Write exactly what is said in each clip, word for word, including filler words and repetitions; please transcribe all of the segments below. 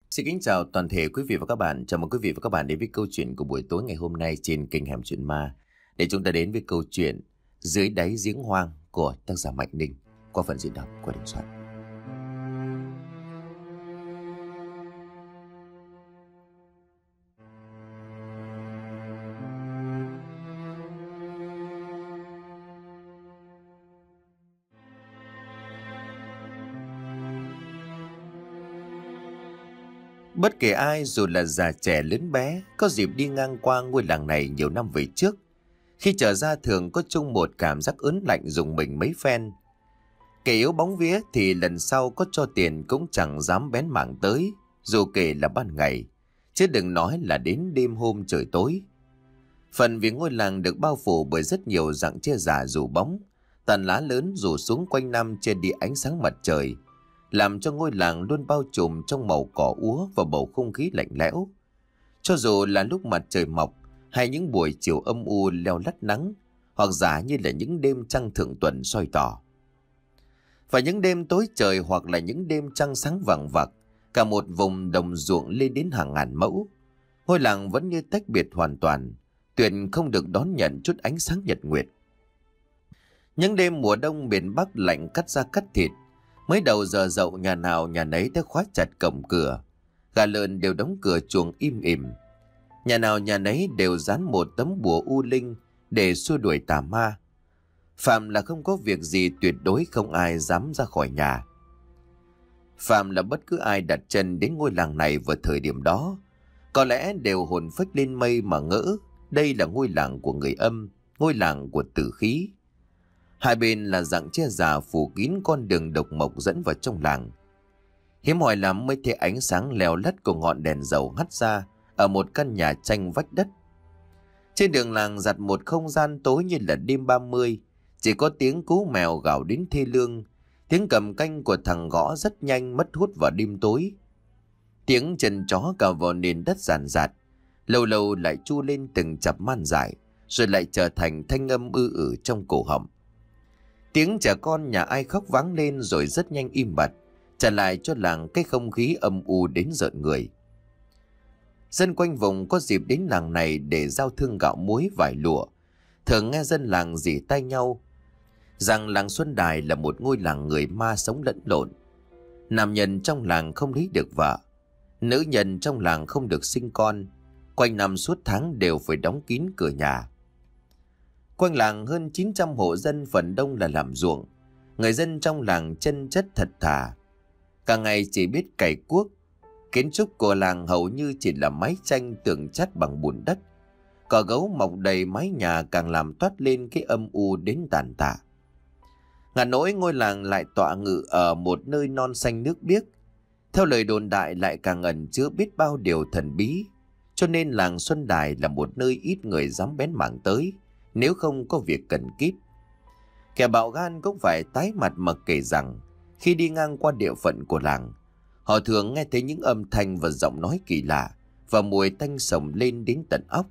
Xin kính chào toàn thể quý vị và các bạn. Chào mừng quý vị và các bạn đến với câu chuyện của buổi tối ngày hôm nay trên kênh Hẻm Chuyện Ma. Để chúng ta đến với câu chuyện Dưới đáy giếng hoang của tác giả Mạnh Ninh qua phần diễn đọc của Đình Soạn. Bất kể ai dù là già trẻ lớn bé có dịp đi ngang qua ngôi làng này nhiều năm về trước, khi trở ra thường có chung một cảm giác ớn lạnh rùng mình mấy phen. Kẻ yếu bóng vía thì lần sau có cho tiền cũng chẳng dám bén mảng tới, dù kể là ban ngày, chứ đừng nói là đến đêm hôm trời tối. Phần vì ngôi làng được bao phủ bởi rất nhiều rặng tre già rủ bóng, tàn lá lớn rủ xuống quanh năm che đi ánh sáng mặt trời, làm cho ngôi làng luôn bao trùm trong màu cỏ úa và bầu không khí lạnh lẽo. Cho dù là lúc mặt trời mọc hay những buổi chiều âm u leo lắt nắng, hoặc giả như là những đêm trăng thượng tuần soi tỏ. Và những đêm tối trời hoặc là những đêm trăng sáng vằng vặc, cả một vùng đồng ruộng lên đến hàng ngàn mẫu, ngôi làng vẫn như tách biệt hoàn toàn, tuyệt không được đón nhận chút ánh sáng nhật nguyệt. Những đêm mùa đông miền Bắc lạnh cắt da cắt thịt, mới đầu giờ dậu nhà nào nhà nấy đã khóa chặt cổng cửa, gà lợn đều đóng cửa chuồng im ỉm. Nhà nào nhà nấy đều dán một tấm bùa u linh để xua đuổi tà ma. Phạm là không có việc gì tuyệt đối không ai dám ra khỏi nhà. Phạm là bất cứ ai đặt chân đến ngôi làng này vào thời điểm đó, có lẽ đều hồn phách lên mây mà ngỡ đây là ngôi làng của người âm, ngôi làng của tử khí. Hai bên là rặng tre già phủ kín con đường độc mộc dẫn vào trong làng. Hiếm hoi lắm mới thấy ánh sáng leo lắt của ngọn đèn dầu hắt ra ở một căn nhà tranh vách đất. Trên đường làng giặt một không gian tối như là đêm ba mươi, chỉ có tiếng cú mèo gào đến thê lương, tiếng cầm canh của thằng gõ rất nhanh mất hút vào đêm tối. Tiếng chân chó cào vào nền đất ràn rạt, lâu lâu lại chu lên từng chập man dại, rồi lại trở thành thanh âm ư ử trong cổ họng. Tiếng trẻ con nhà ai khóc váng lên rồi rất nhanh im bặt, trả lại cho làng cái không khí âm u đến rợn người. Dân quanh vùng có dịp đến làng này để giao thương gạo muối vải lụa, thường nghe dân làng rỉ tai nhau rằng làng Xuân Đài là một ngôi làng người ma sống lẫn lộn. Nam nhân trong làng không lấy được vợ, nữ nhân trong làng không được sinh con, quanh năm suốt tháng đều phải đóng kín cửa nhà. Quanh làng hơn chín trăm hộ dân, phần đông là làm ruộng. Người dân trong làng chân chất thật thà, cả ngày chỉ biết cày cuốc. Kiến trúc của làng hầu như chỉ là mái tranh tường chát bằng bùn đất. Cỏ gấu mọc đầy mái nhà càng làm toát lên cái âm u đến tàn tạ. Ngả nỗi ngôi làng lại tọa ngự ở một nơi non xanh nước biếc. Theo lời đồn đại lại càng ẩn chứa biết bao điều thần bí, cho nên làng Xuân Đài là một nơi ít người dám bén mảng tới nếu không có việc cần kíp. Kẻ bạo gan cũng phải tái mặt mà kể rằng khi đi ngang qua địa phận của làng, họ thường nghe thấy những âm thanh và giọng nói kỳ lạ và mùi tanh sồng lên đến tận óc.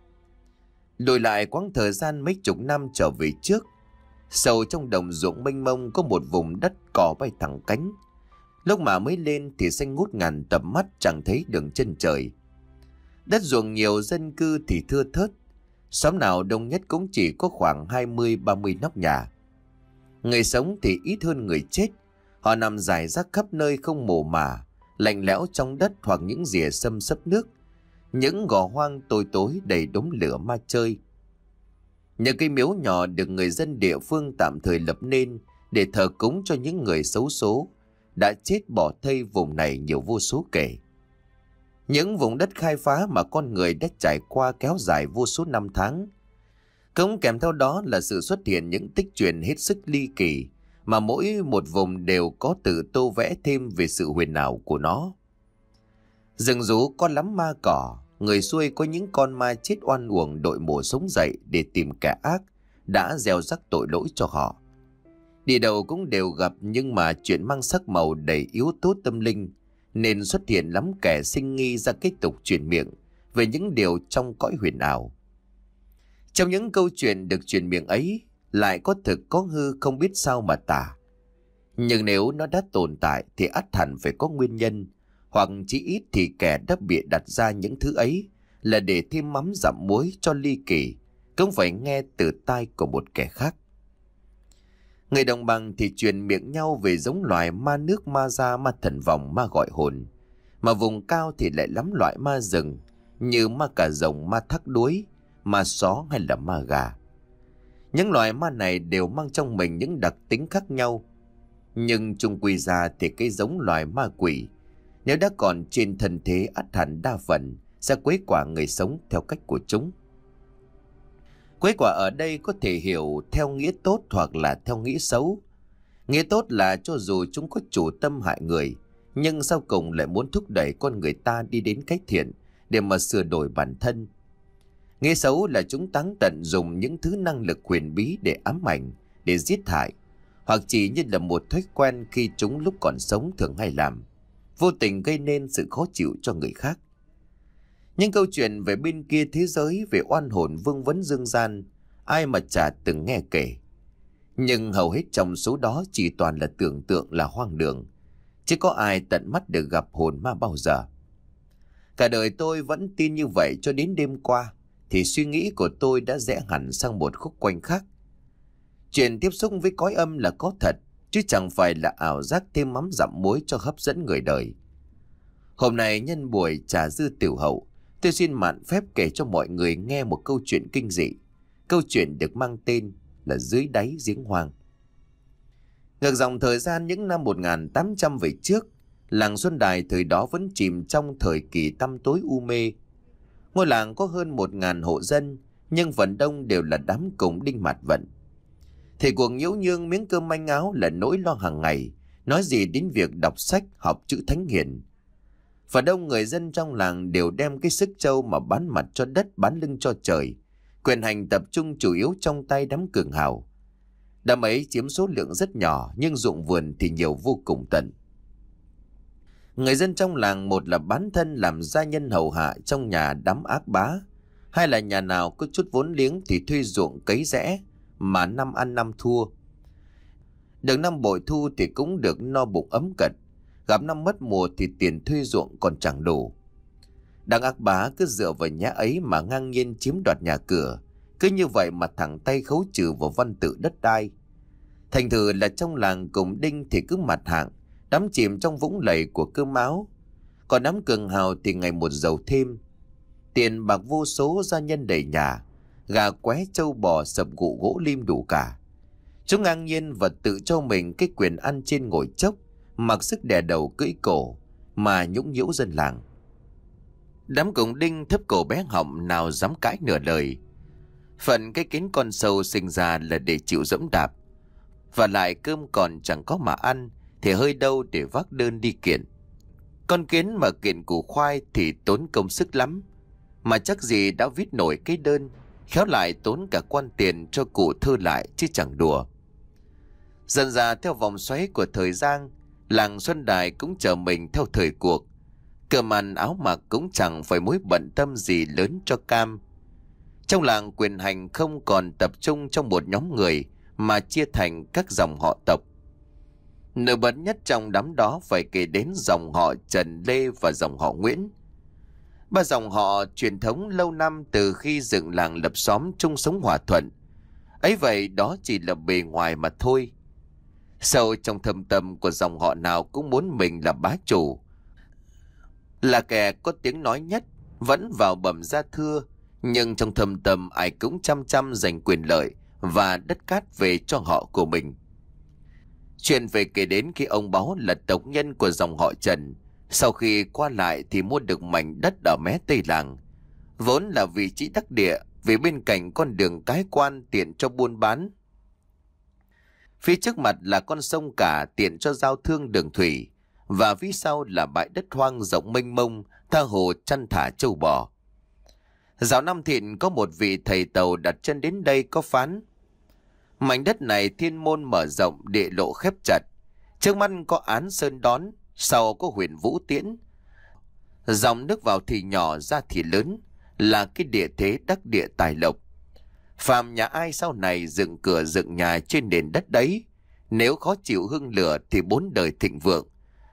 Lùi lại quãng thời gian mấy chục năm trở về trước, sâu trong đồng ruộng mênh mông có một vùng đất cỏ bay thẳng cánh. Lúc mà mới lên thì xanh ngút ngàn tầm mắt chẳng thấy đường chân trời. Đất ruộng nhiều, dân cư thì thưa thớt. Xóm nào đông nhất cũng chỉ có khoảng hai mươi ba mươi nóc nhà. Người sống thì ít hơn người chết. Họ nằm rải rác khắp nơi không mồ mả, lạnh lẽo trong đất hoặc những rìa xâm xấp nước. Những gò hoang tối tối đầy đốm lửa ma chơi. Những cây miếu nhỏ được người dân địa phương tạm thời lập nên để thờ cúng cho những người xấu số đã chết bỏ thây vùng này nhiều vô số kể. Những vùng đất khai phá mà con người đã trải qua kéo dài vô số năm tháng. Cũng kèm theo đó là sự xuất hiện những tích truyện hết sức ly kỳ mà mỗi một vùng đều có tự tô vẽ thêm về sự huyền ảo của nó. Rừng rú có lắm ma cỏ, người xuôi có những con ma chết oan uổng đội mổ sống dậy để tìm kẻ ác đã gieo rắc tội lỗi cho họ. Đi đầu cũng đều gặp, nhưng mà chuyện mang sắc màu đầy yếu tố tâm linh nên xuất hiện lắm kẻ sinh nghi ra kết tục truyền miệng về những điều trong cõi huyền ảo. Trong những câu chuyện được truyền miệng ấy lại có thực có hư, không biết sao mà tả. Nhưng nếu nó đã tồn tại thì ắt hẳn phải có nguyên nhân, hoặc chí ít thì kẻ đã bịa đặt ra những thứ ấy là để thêm mắm dặm muối cho ly kỳ, cũng phải nghe từ tai của một kẻ khác. Người đồng bằng thì truyền miệng nhau về giống loài ma nước, ma da, ma thần vòng, ma gọi hồn. Mà vùng cao thì lại lắm loại ma rừng như ma cà rồng, ma thác đuối, ma só hay là ma gà. Những loài ma này đều mang trong mình những đặc tính khác nhau. Nhưng chung quy ra thì cái giống loài ma quỷ, nếu đã còn trên thân thế, ắt hẳn đa phần sẽ quấy quả người sống theo cách của chúng. Quấy quả ở đây có thể hiểu theo nghĩa tốt hoặc là theo nghĩa xấu. Nghĩa tốt là cho dù chúng có chủ tâm hại người, nhưng sau cùng lại muốn thúc đẩy con người ta đi đến cách thiện để mà sửa đổi bản thân. Nghĩa xấu là chúng táng tận dùng những thứ năng lực huyền bí để ám ảnh, để giết hại, hoặc chỉ như là một thói quen khi chúng lúc còn sống thường hay làm, vô tình gây nên sự khó chịu cho người khác. Những câu chuyện về bên kia thế giới, về oan hồn vương vấn dương gian, ai mà chả từng nghe kể. Nhưng hầu hết trong số đó chỉ toàn là tưởng tượng, là hoang đường, chứ có ai tận mắt được gặp hồn ma bao giờ. Cả đời tôi vẫn tin như vậy cho đến đêm qua, thì suy nghĩ của tôi đã rẽ hẳn sang một khúc quanh khác. Chuyện tiếp xúc với cõi âm là có thật, chứ chẳng phải là ảo giác thêm mắm dặm muối cho hấp dẫn người đời. Hôm nay nhân buổi trà dư tiểu hậu, tôi xin mạn phép kể cho mọi người nghe một câu chuyện kinh dị. Câu chuyện được mang tên là Dưới đáy giếng hoang. Ngược dòng thời gian những năm một nghìn tám trăm về trước, làng Xuân Đài thời đó vẫn chìm trong thời kỳ tăm tối u mê. Ngôi làng có hơn một ngàn hộ dân, nhưng phần đông đều là đám cùng đinh mạt vận. Thì cuộc nhiễu nhương miếng cơm manh áo là nỗi lo hàng ngày, nói gì đến việc đọc sách, học chữ thánh hiền. Phần đông người dân trong làng đều đem cái sức trâu mà bán mặt cho đất, bán lưng cho trời. Quyền hành tập trung chủ yếu trong tay đám cường hào. Đám ấy chiếm số lượng rất nhỏ, nhưng ruộng vườn thì nhiều vô cùng tận. Người dân trong làng, một là bán thân làm gia nhân hầu hạ trong nhà đám ác bá, hai là nhà nào có chút vốn liếng thì thuê ruộng cấy rẽ, mà năm ăn năm thua. Được năm bội thu thì cũng được no bụng ấm cật, gặp năm mất mùa thì tiền thuê ruộng còn chẳng đủ. Đám ác bá cứ dựa vào nhã ấy mà ngang nhiên chiếm đoạt nhà cửa, cứ như vậy mà thẳng tay khấu trừ vào văn tự đất đai. Thành thử là trong làng cùng đinh thì cứ mặt hạng, đắm chìm trong vũng lầy của cơm áo. Còn đám cường hào thì ngày một giàu thêm. Tiền bạc vô số, gia nhân đầy nhà, gà qué trâu bò sập gụ gỗ lim đủ cả. Chúng ngang nhiên và tự cho mình cái quyền ăn trên ngồi chốc, mặc sức đè đầu cưỡi cổ mà nhũng nhiễu dân làng. Đám cùng đinh thấp cổ bé họng, nào dám cãi nửa lời. Phận cái kiến con sâu sinh ra là để chịu dẫm đạp, và lại cơm còn chẳng có mà ăn thì hơi đâu để vác đơn đi kiện. Con kiến mà kiện củ khoai thì tốn công sức lắm, mà chắc gì đã viết nổi cái đơn, khéo lại tốn cả quan tiền cho cụ thư lại chứ chẳng đùa. Dần dà theo vòng xoáy của thời gian, làng Xuân Đài cũng trở mình theo thời cuộc. Cơm ăn áo mặc cũng chẳng phải mối bận tâm gì lớn cho cam. Trong làng quyền hành không còn tập trung trong một nhóm người, mà chia thành các dòng họ tộc. Nổi bật nhất trong đám đó phải kể đến dòng họ Trần, Lê và dòng họ Nguyễn. Ba dòng họ truyền thống lâu năm từ khi dựng làng lập xóm chung sống hòa thuận. Ấy vậy đó chỉ là bề ngoài mà thôi. Sâu trong thâm tâm của dòng họ nào cũng muốn mình là bá chủ, là kẻ có tiếng nói nhất, vẫn vào bẩm gia thưa, nhưng trong thâm tâm ai cũng chăm chăm giành quyền lợi và đất cát về cho họ của mình. Chuyện về kể đến khi ông Báu là tộc nhân của dòng họ Trần, sau khi qua lại thì mua được mảnh đất ở mé tây làng, vốn là vị trí đắc địa vì bên cạnh con đường cái quan tiện cho buôn bán. Phía trước mặt là con sông cả tiện cho giao thương đường thủy, và phía sau là bãi đất hoang rộng mênh mông, tha hồ chăn thả trâu bò. Dạo năm thịnh có một vị thầy tàu đặt chân đến đây có phán: mảnh đất này thiên môn mở rộng, địa lộ khép chặt, trước mắt có án sơn đón, sau có huyền vũ tiễn. Dòng nước vào thì nhỏ, ra thì lớn, là cái địa thế đắc địa tài lộc. Phàm nhà ai sau này dựng cửa dựng nhà trên nền đất đấy, nếu khó chịu hương lửa thì bốn đời thịnh vượng,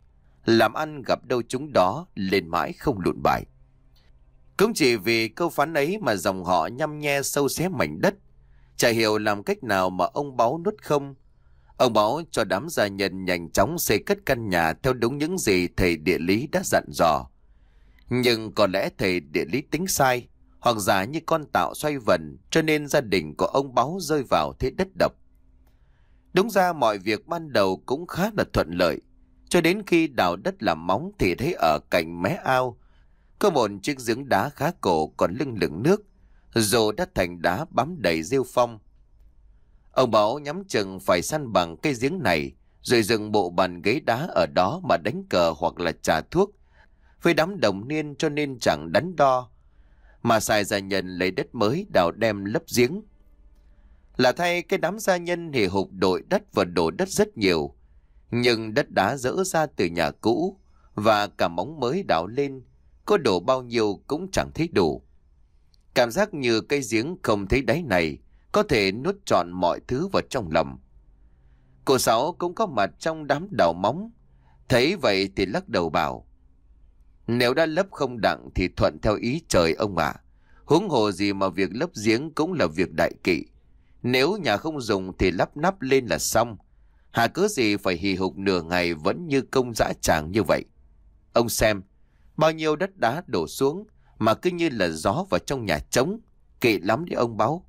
làm ăn gặp đâu chúng đó, lên mãi không lụn bại. Cũng chỉ vì câu phán ấy mà dòng họ nhăm nhe sâu xé mảnh đất. Chả hiểu làm cách nào mà ông Báu nuốt không. Ông Báu cho đám gia nhân nhanh chóng xây cất căn nhà theo đúng những gì thầy địa lý đã dặn dò. Nhưng có lẽ thầy địa lý tính sai, hoặc giả như con tạo xoay vần, cho nên gia đình của ông Báu rơi vào thế đất độc. Đúng ra mọi việc ban đầu cũng khá là thuận lợi, cho đến khi đào đất làm móng thì thấy ở cạnh mé ao có một chiếc giếng đá khá cổ còn lưng lửng nước, dù đã thành đá bám đầy rêu phong. Ông Báu nhắm chừng phải săn bằng cây giếng này, rồi dựng bộ bàn ghế đá ở đó mà đánh cờ hoặc là trà thuốc với đám đồng niên, cho nên chẳng đắn đo mà xài gia nhân lấy đất mới đào đem lấp giếng. Là thay cái đám gia nhân hì hục đội đất và đổ đất rất nhiều, nhưng đất đá dỡ ra từ nhà cũ và cả móng mới đào lên, có đổ bao nhiêu cũng chẳng thấy đủ. Cảm giác như cây giếng không thấy đáy này có thể nuốt trọn mọi thứ vào trong lòng. Cô Sáu cũng có mặt trong đám đào móng, thấy vậy thì lắc đầu bảo: nếu đã lấp không đặng thì thuận theo ý trời ông ạ. Huống hồ gì mà việc lấp giếng cũng là việc đại kỵ. Nếu nhà không dùng thì lắp nắp lên là xong. Hà cớ gì phải hì hục nửa ngày vẫn như công dã tràng như vậy. Ông xem, bao nhiêu đất đá đổ xuống mà cứ như là gió vào trong nhà trống. Kỵ lắm đấy ông Báu.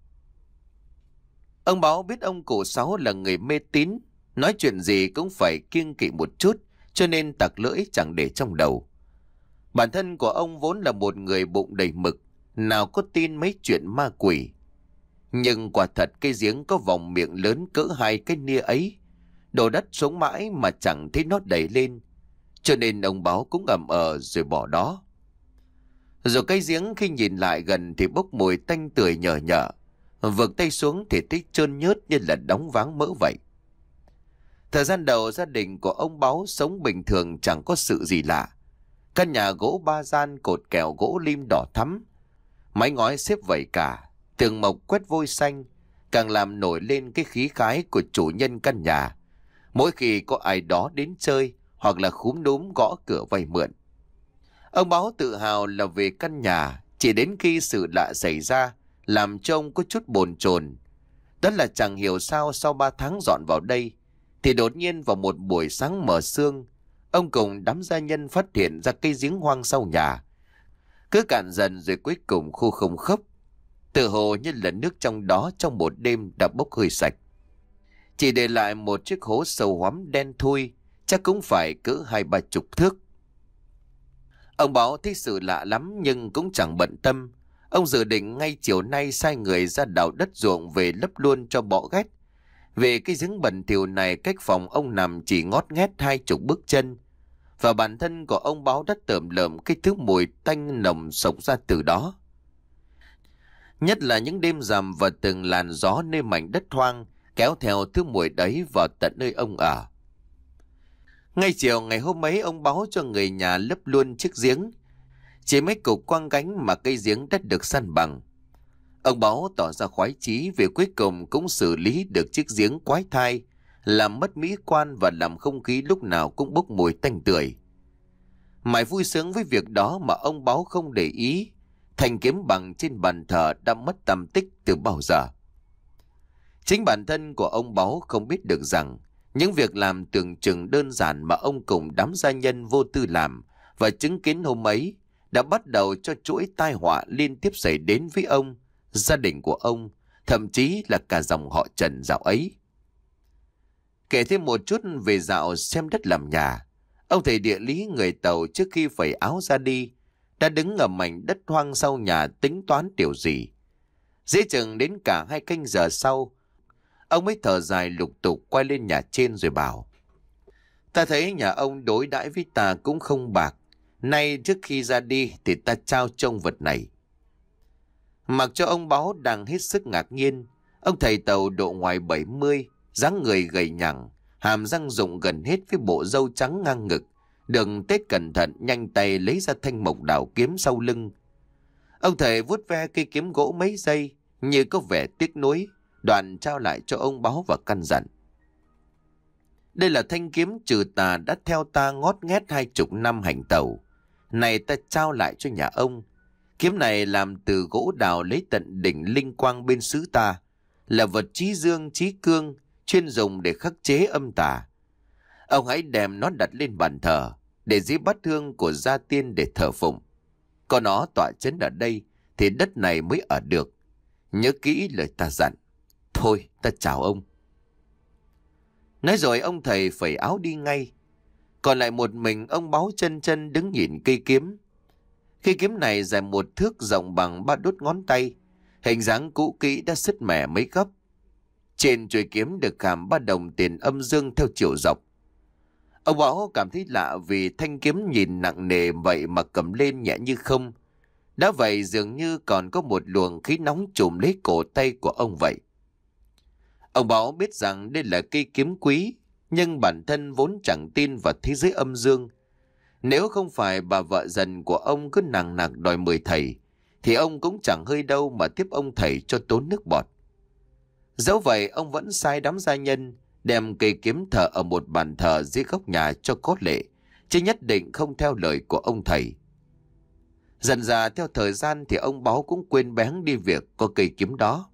Ông Báu biết ông cụ Sáu là người mê tín, nói chuyện gì cũng phải kiêng kỵ một chút, cho nên tặc lưỡi chẳng để trong đầu. Bản thân của ông vốn là một người bụng đầy mực, nào có tin mấy chuyện ma quỷ. Nhưng quả thật cây giếng có vòng miệng lớn cỡ hai cái nia ấy, đổ đất xuống mãi mà chẳng thấy nó đầy lên, cho nên ông Báu cũng ầm ờ rồi bỏ đó. Rồi cây giếng khi nhìn lại gần thì bốc mùi tanh tưởi nhờ nhợ, vực tay xuống thì thấy trơn nhớt như là đóng váng mỡ vậy. Thời gian đầu gia đình của ông Báu sống bình thường, chẳng có sự gì lạ. Căn nhà gỗ ba gian, cột kèo gỗ lim đỏ thắm, mái ngói xếp vẩy cả, tường mộc quét vôi xanh, càng làm nổi lên cái khí khái của chủ nhân căn nhà mỗi khi có ai đó đến chơi hoặc là khúm núm gõ cửa vay mượn. Ông Báu tự hào là về căn nhà, chỉ đến khi sự lạ xảy ra làm cho ông có chút bồn chồn. Đó là chẳng hiểu sao sau ba tháng dọn vào đây thì đột nhiên vào một buổi sáng mờ sương, ông cùng đám gia nhân phát hiện ra cây giếng hoang sau nhà cứ cạn dần, rồi cuối cùng khô không khốc, tự hồ như là nước trong đó trong một đêm đã bốc hơi sạch, chỉ để lại một chiếc hố sâu hoắm đen thui, chắc cũng phải cỡ hai ba chục thước. Ông Bảo thấy sự lạ lắm nhưng cũng chẳng bận tâm. Ông dự định ngay chiều nay sai người ra đào đất ruộng về lấp luôn cho bỏ ghét. Về cái giếng bẩn thỉu này, cách phòng ông nằm chỉ ngót nghét hai chục bước chân, và bản thân của ông Báo đã tởm lợm cái thứ mùi tanh nồng sộc ra từ đó. Nhất là những đêm rằm và từng làn gió nơi mảnh đất hoang kéo theo thứ mùi đấy vào tận nơi ông ở. Ngay chiều ngày hôm ấy, ông báo cho người nhà lấp luôn chiếc giếng. Chỉ mấy cục quăng gánh mà cây giếng đất được săn bằng. Ông báo tỏ ra khoái chí vì cuối cùng cũng xử lý được chiếc giếng quái thai, làm mất mỹ quan và làm không khí lúc nào cũng bốc mùi tanh tưởi. Mãi vui sướng với việc đó mà ông báo không để ý thanh kiếm bằng trên bàn thờ đã mất tăm tích từ bao giờ. Chính bản thân của ông báo không biết được rằng những việc làm tưởng chừng đơn giản mà ông cùng đám gia nhân vô tư làm và chứng kiến hôm ấy đã bắt đầu cho chuỗi tai họa liên tiếp xảy đến với ông, gia đình của ông, thậm chí là cả dòng họ Trần dạo ấy. Kể thêm một chút về dạo xem đất làm nhà, ông thầy địa lý người Tàu trước khi phẩy áo ra đi đã đứng ở mảnh đất hoang sau nhà tính toán điều gì. Dễ chừng đến cả hai canh giờ sau, ông mới thở dài lục tục quay lên nhà trên rồi bảo: Ta thấy nhà ông đối đãi với ta cũng không bạc. Nay trước khi ra đi thì ta trao trông vật này. Mặc cho ông báo đang hết sức ngạc nhiên, ông thầy Tàu độ ngoài bảy mươi, dáng người gầy nhẳng, hàm răng rụng gần hết với bộ râu trắng ngang ngực, đừng tết cẩn thận nhanh tay lấy ra thanh mộc đào kiếm sau lưng. Ông thầy vuốt ve cây kiếm gỗ mấy giây như có vẻ tiếc nuối, đoạn trao lại cho ông báo và căn dặn: Đây là thanh kiếm trừ tà đã theo ta ngót nghét hai chục năm hành tẩu. Này ta trao lại cho nhà ông. Kiếm này làm từ gỗ đào lấy tận đỉnh linh quang bên xứ ta, là vật chí dương chí cương, chuyên dùng để khắc chế âm tà. Ông hãy đem nó đặt lên bàn thờ, để dưới bát hương của gia tiên để thờ phụng. Có nó tọa chấn ở đây thì đất này mới ở được. Nhớ kỹ lời ta dặn. Thôi ta chào ông. Nói rồi ông thầy phẩy áo đi ngay. Còn lại một mình ông Báu chân chân đứng nhìn cây kiếm. Cây kiếm này dài một thước, rộng bằng ba đốt ngón tay, hình dáng cũ kỹ đã sứt mẻ mấy góc. Trên chuôi kiếm được khảm ba đồng tiền âm dương theo chiều dọc. Ông Báu cảm thấy lạ vì thanh kiếm nhìn nặng nề vậy mà cầm lên nhẹ như không. Đã vậy dường như còn có một luồng khí nóng trùm lấy cổ tay của ông vậy. Ông Báu biết rằng đây là cây kiếm quý, nhưng bản thân vốn chẳng tin vào thế giới âm dương. Nếu không phải bà vợ dần của ông cứ nằng nặc đòi mời thầy, thì ông cũng chẳng hơi đâu mà tiếp ông thầy cho tốn nước bọt. Dẫu vậy ông vẫn sai đám gia nhân đem cây kiếm thờ ở một bàn thờ dưới góc nhà cho có lệ, chứ nhất định không theo lời của ông thầy. Dần dà theo thời gian thì ông Báu cũng quên bén đi việc có cây kiếm đó.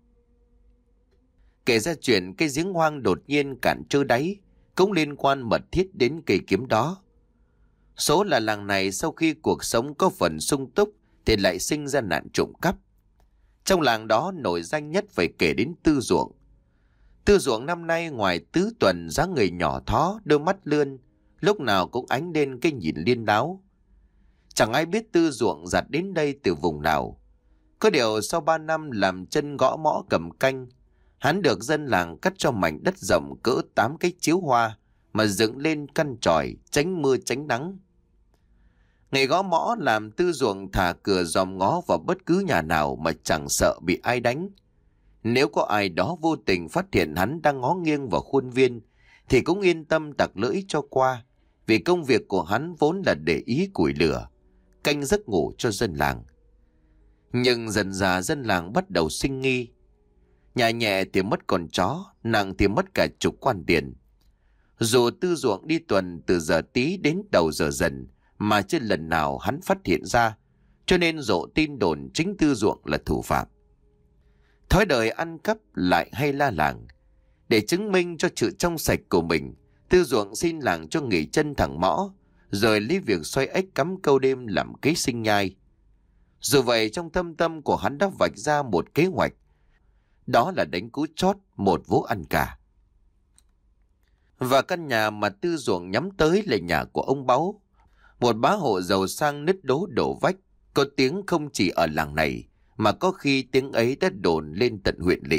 Kể ra chuyện cây giếng hoang đột nhiên cạn trơ đáy cũng liên quan mật thiết đến cây kiếm đó. Số là làng này sau khi cuộc sống có phần sung túc thì lại sinh ra nạn trộm cắp. Trong làng đó nổi danh nhất phải kể đến Tư Ruộng. Tư Ruộng năm nay ngoài tứ tuần, dáng người nhỏ thó, đôi mắt lươn, lúc nào cũng ánh lên cái nhìn liên đáo. Chẳng ai biết Tư Ruộng giặt đến đây từ vùng nào. Có điều sau ba năm làm chân gõ mõ cầm canh, hắn được dân làng cắt cho mảnh đất rộng cỡ tám cái chiếu hoa mà dựng lên căn tròi tránh mưa tránh nắng. Ngày gõ mõ làm Tư Ruộng thả cửa dòm ngó vào bất cứ nhà nào mà chẳng sợ bị ai đánh. Nếu có ai đó vô tình phát hiện hắn đang ngó nghiêng vào khuôn viên thì cũng yên tâm tặc lưỡi cho qua, vì công việc của hắn vốn là để ý củi lửa, canh giấc ngủ cho dân làng. Nhưng dần dà dân làng bắt đầu sinh nghi. Nhà nhẹ thì mất con chó, nặng thì mất cả chục quan tiền. Dù Tư Ruộng đi tuần từ giờ tí đến đầu giờ dần mà chưa lần nào hắn phát hiện ra, cho nên rộ tin đồn chính Tư Ruộng là thủ phạm. Thói đời ăn cắp lại hay la làng. Để chứng minh cho sự trong sạch của mình, Tư Ruộng xin làng cho nghỉ chân thẳng mõ, rồi lấy việc xoay ếch cắm câu đêm làm kế sinh nhai. Dù vậy trong thâm tâm của hắn đã vạch ra một kế hoạch, đó là đánh cú chót một vố ăn cả. Và căn nhà mà Tư Ruộng nhắm tới là nhà của ông Báu, một bá hộ giàu sang nứt đố đổ vách, có tiếng không chỉ ở làng này, mà có khi tiếng ấy đã đồn lên tận huyện lỵ.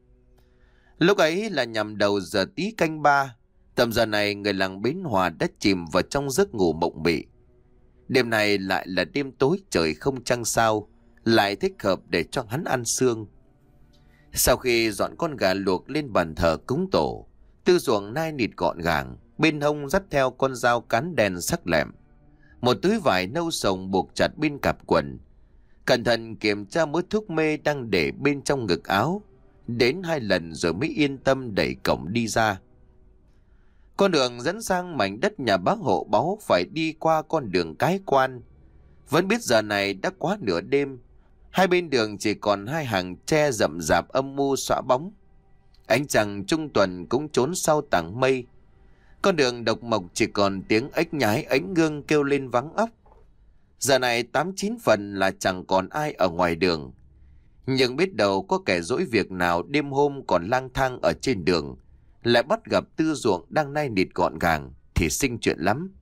Lúc ấy là nhằm đầu giờ tí canh ba, tầm giờ này người làng Bến Hòa đã chìm vào trong giấc ngủ mộng mị. Đêm này lại là đêm tối trời không trăng sao, lại thích hợp để cho hắn ăn xương. Sau khi dọn con gà luộc lên bàn thờ cúng tổ, Tư Ruộng nai nịt gọn gàng, bên hông dắt theo con dao cán đen sắc lẹm, một túi vải nâu sồng buộc chặt bên cặp quần. Cẩn thận kiểm tra mớ thuốc mê đang để bên trong ngực áo, đến hai lần rồi mới yên tâm đẩy cổng đi ra. Con đường dẫn sang mảnh đất nhà bác hộ Báu phải đi qua con đường cái quan. Vẫn biết giờ này đã quá nửa đêm, hai bên đường chỉ còn hai hàng tre rậm rạp âm mưu xõa bóng. Ánh trăng trung tuần cũng trốn sau tảng mây. Con đường độc mộc chỉ còn tiếng ếch nhái ánh gương kêu lên vắng óc. Giờ này tám chín phần là chẳng còn ai ở ngoài đường. Nhưng biết đâu có kẻ dỗi việc nào đêm hôm còn lang thang ở trên đường, lại bắt gặp Tư Ruộng đang nai nịt gọn gàng thì sinh chuyện lắm.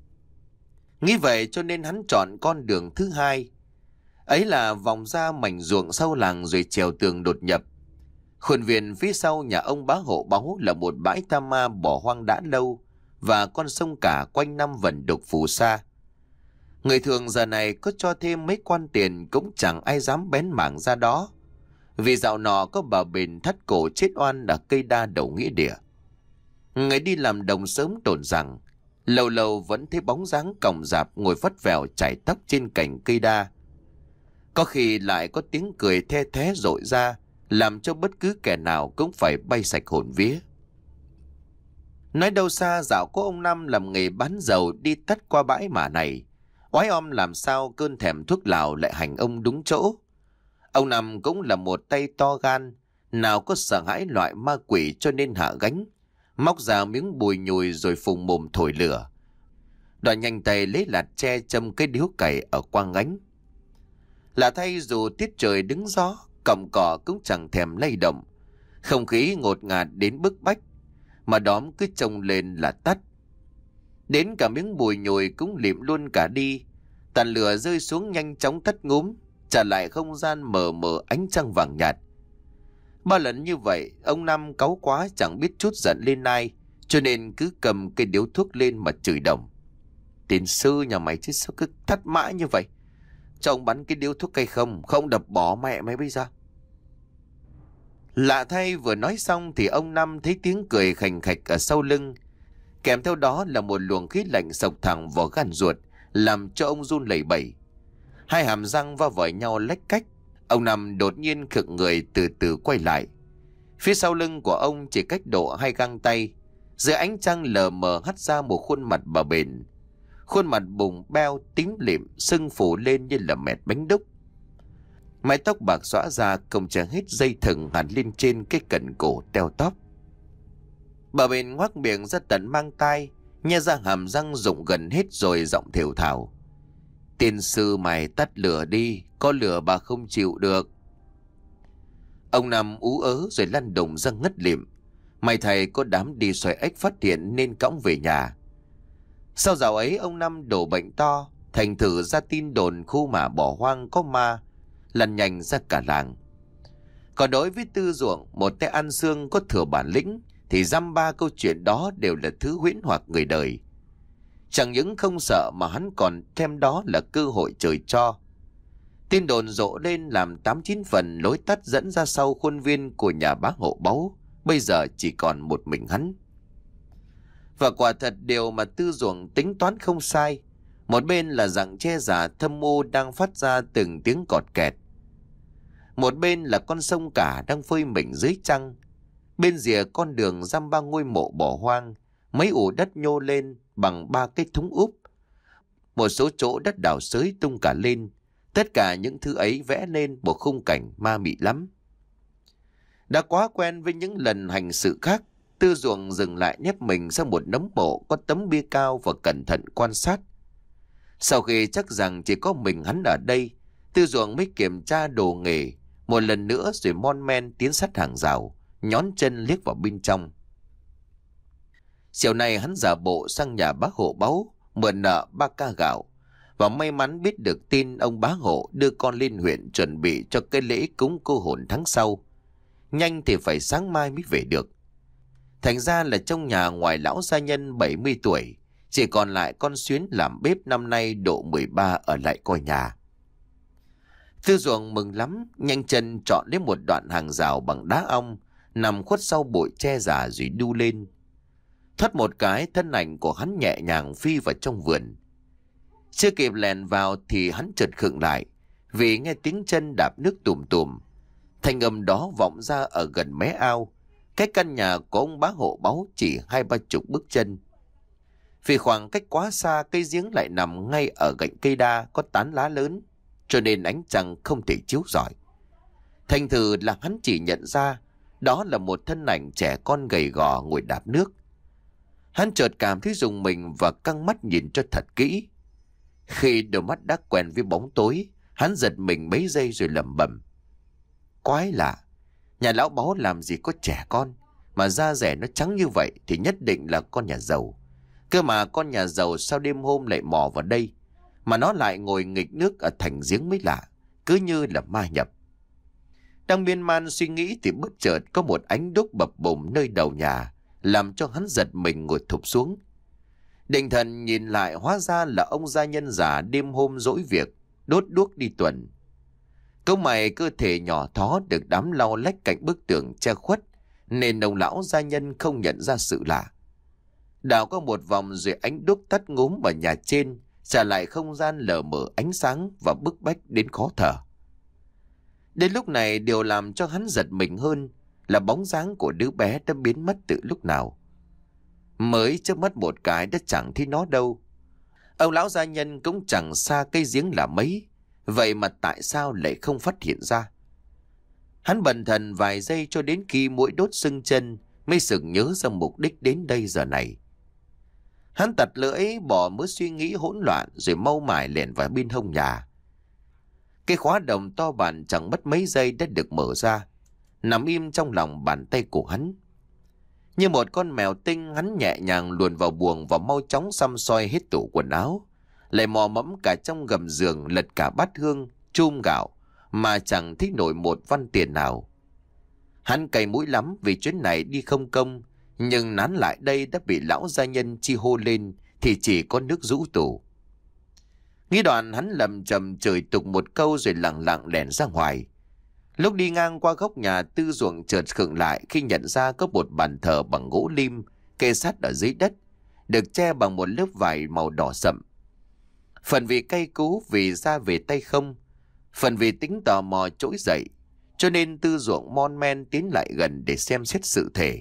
Nghĩ vậy cho nên hắn chọn con đường thứ hai. Ấy là vòng ra mảnh ruộng sau làng rồi trèo tường đột nhập. Khuôn viên phía sau nhà ông bá hộ Báu là một bãi tha ma bỏ hoang đã lâu, và con sông cả quanh năm vẩn đục phù sa. Người thường giờ này có cho thêm mấy quan tiền cũng chẳng ai dám bén mảng ra đó, vì dạo nọ có bà Bền thắt cổ chết oan ở cây đa đầu nghĩa địa. Người đi làm đồng sớm đồn rằng lâu lâu vẫn thấy bóng dáng còng rạp ngồi vắt vẻo chải tóc trên cành cây đa. Có khi lại có tiếng cười the thé rội ra, làm cho bất cứ kẻ nào cũng phải bay sạch hồn vía. Nói đâu xa, dạo có ông Năm làm nghề bán dầu đi tắt qua bãi mả này. Oái om làm sao cơn thèm thuốc lào lại hành ông đúng chỗ. Ông Năm cũng là một tay to gan, nào có sợ hãi loại ma quỷ cho nên hạ gánh. Móc ra miếng bùi nhùi rồi phùng mồm thổi lửa. Đoạn nhanh tay lấy lạt tre châm cái điếu cày ở quang gánh. Lạ thay dù tiết trời đứng gió, cọng cỏ cũng chẳng thèm lay động. Không khí ngột ngạt đến bức bách, mà đóm cứ trông lên là tắt. Đến cả miếng bùi nhùi cũng lịm luôn cả đi. Tàn lửa rơi xuống nhanh chóng tắt ngúm, trả lại không gian mờ mờ ánh trăng vàng nhạt. Ba lần như vậy, ông Năm cáu quá chẳng biết trút giận lên ai, cho nên cứ cầm cây điếu thuốc lên mà chửi đồng. Tiền sư nhà mày chứ sao cứ thắt mãi như vậy? Cho ông bắn cái điếu thuốc cây không, không đập bỏ mẹ mày bây giờ. Lạ thay vừa nói xong thì ông Năm thấy tiếng cười khành khạch ở sau lưng. Kèm theo đó là một luồng khí lạnh xộc thẳng vào gan ruột, làm cho ông run lẩy bẩy. Hai hàm răng va vào nhau lách cách. Ông Năm đột nhiên khựng người từ từ quay lại. Phía sau lưng của ông chỉ cách độ hai găng tay. Dưới ánh trăng lờ mờ hắt ra một khuôn mặt bà bền. Khuôn mặt bùng beo tím lịm, sưng phủ lên như là mẹt bánh đúc. Mái tóc bạc xõa ra không che hết dây thừng hẳn lên trên cái cận cổ teo tóp. Bà bền ngoác miệng ra tận mang tai, nhe ra hàm răng rụng gần hết rồi giọng thều thào. Tiên sư mày tắt lửa đi, có lửa bà không chịu được. Ông Năm ú ớ rồi lăn đùng ra ngất lịm. May thầy có đám đi xoay ếch phát hiện nên cõng về nhà. Sau dạo ấy ông Năm đổ bệnh to, thành thử ra tin đồn khu mả bỏ hoang có ma, lăn nhanh ra cả làng. Còn đối với Tư Ruộng, một tay ăn xương có thừa bản lĩnh, thì dăm ba câu chuyện đó đều là thứ huyễn hoặc người đời. Chẳng những không sợ mà hắn còn thêm đó là cơ hội trời cho. Tin đồn rộ lên làm tám chín phần lối tắt dẫn ra sau khuôn viên của nhà bá hộ báu, bây giờ chỉ còn một mình hắn. Và quả thật điều mà Tư Ruộng tính toán không sai. Một bên là rặng tre giả thâm mưu đang phát ra từng tiếng cọt kẹt. Một bên là con sông cả đang phơi mình dưới trăng. Bên rìa con đường dăm ba ngôi mộ bỏ hoang, mấy ụ đất nhô lên bằng ba cái thúng úp. Một số chỗ đất đào xới tung cả lên. Tất cả những thứ ấy vẽ lên một khung cảnh ma mị lắm. Đã quá quen với những lần hành sự khác, Tư Ruộng dừng lại nép mình sang một nấm mộ có tấm bia cao và cẩn thận quan sát. Sau khi chắc rằng chỉ có mình hắn ở đây, Tư Ruộng mới kiểm tra đồ nghề một lần nữa rồi mon men tiến sát hàng rào, nhón chân liếc vào bên trong. Chiều nay hắn giả bộ sang nhà bá hộ báu mượn nợ ba ca gạo, và may mắn biết được tin ông bá hộ đưa con lên huyện chuẩn bị cho cái lễ cúng cô hồn tháng sau. Nhanh thì phải sáng mai mới về được. Thành ra là trong nhà ngoài lão gia nhân bảy mươi tuổi, chỉ còn lại con Xuyến làm bếp năm nay độ mười ba ở lại coi nhà. Tư Ruộng mừng lắm, nhanh chân chọn lấy một đoạn hàng rào bằng đá ong, nằm khuất sau bụi tre già rồi đu lên. Thoát một cái, thân ảnh của hắn nhẹ nhàng phi vào trong vườn. Chưa kịp lèn vào thì hắn chợt khựng lại, vì nghe tiếng chân đạp nước tùm tùm. Thanh âm đó vọng ra ở gần mé ao. Cái căn nhà của ông bá hộ báu chỉ hai ba chục bước chân. Vì khoảng cách quá xa, cây giếng lại nằm ngay ở cạnh cây đa có tán lá lớn, cho nên ánh trăng không thể chiếu rọi. Thành thử là hắn chỉ nhận ra đó là một thân ảnh trẻ con gầy gò ngồi đạp nước. Hắn chợt cảm thấy rùng mình và căng mắt nhìn cho thật kỹ. Khi đôi mắt đã quen với bóng tối, hắn giật mình mấy giây rồi lẩm bẩm. Quái lạ, nhà lão báu làm gì có trẻ con, mà da rẻ nó trắng như vậy thì nhất định là con nhà giàu. Cơ mà con nhà giàu sao đêm hôm lại mò vào đây, mà nó lại ngồi nghịch nước ở thành giếng mới lạ, cứ như là ma nhập. Đang miên man suy nghĩ thì bất chợt có một ánh đuốc bập bùng nơi đầu nhà, làm cho hắn giật mình ngồi thụp xuống. Định thần nhìn lại, hóa ra là ông gia nhân già đêm hôm dỗi việc, đốt đuốc đi tuần. Câu mày cơ thể nhỏ thó được đám lau lách cạnh bức tường che khuất, nên ông lão gia nhân không nhận ra sự lạ. Đảo có một vòng rồi ánh đuốc tắt ngúm vào nhà trên, trả lại không gian lờ mờ ánh sáng và bức bách đến khó thở. Đến lúc này, điều làm cho hắn giật mình hơn là bóng dáng của đứa bé đã biến mất từ lúc nào. Mới chớp mắt một cái đã chẳng thấy nó đâu. Ông lão gia nhân cũng chẳng xa cây giếng là mấy, vậy mà tại sao lại không phát hiện ra? Hắn bần thần vài giây cho đến khi mũi đốt sưng chân mới sực nhớ ra mục đích đến đây giờ này. Hắn tặt lưỡi bỏ mớ suy nghĩ hỗn loạn rồi mau mải lẻn vào bên hông nhà. Cái khóa đồng to bản chẳng mất mấy giây đã được mở ra, nằm im trong lòng bàn tay của hắn. Như một con mèo tinh, hắn nhẹ nhàng luồn vào buồng và mau chóng xăm soi hết tủ quần áo, lại mò mẫm cả trong gầm giường, lật cả bát hương, chum gạo mà chẳng thích nổi một văn tiền nào. Hắn cay mũi lắm vì chuyến này đi không công, nhưng nán lại đây đã bị lão gia nhân chi hô lên thì chỉ có nước rũ tủ. Nghĩ đoạn hắn lầm chầm chửi tục một câu rồi lặng lặng lẻn ra ngoài. Lúc đi ngang qua góc nhà, Tư Duộng chợt khựng lại khi nhận ra có một bàn thờ bằng gỗ lim kê sát ở dưới đất, được che bằng một lớp vải màu đỏ sậm. Phần vì cay cú vì ra về tay không, phần vì tính tò mò trỗi dậy, cho nên Tư Duộng mon men tiến lại gần để xem xét sự thể.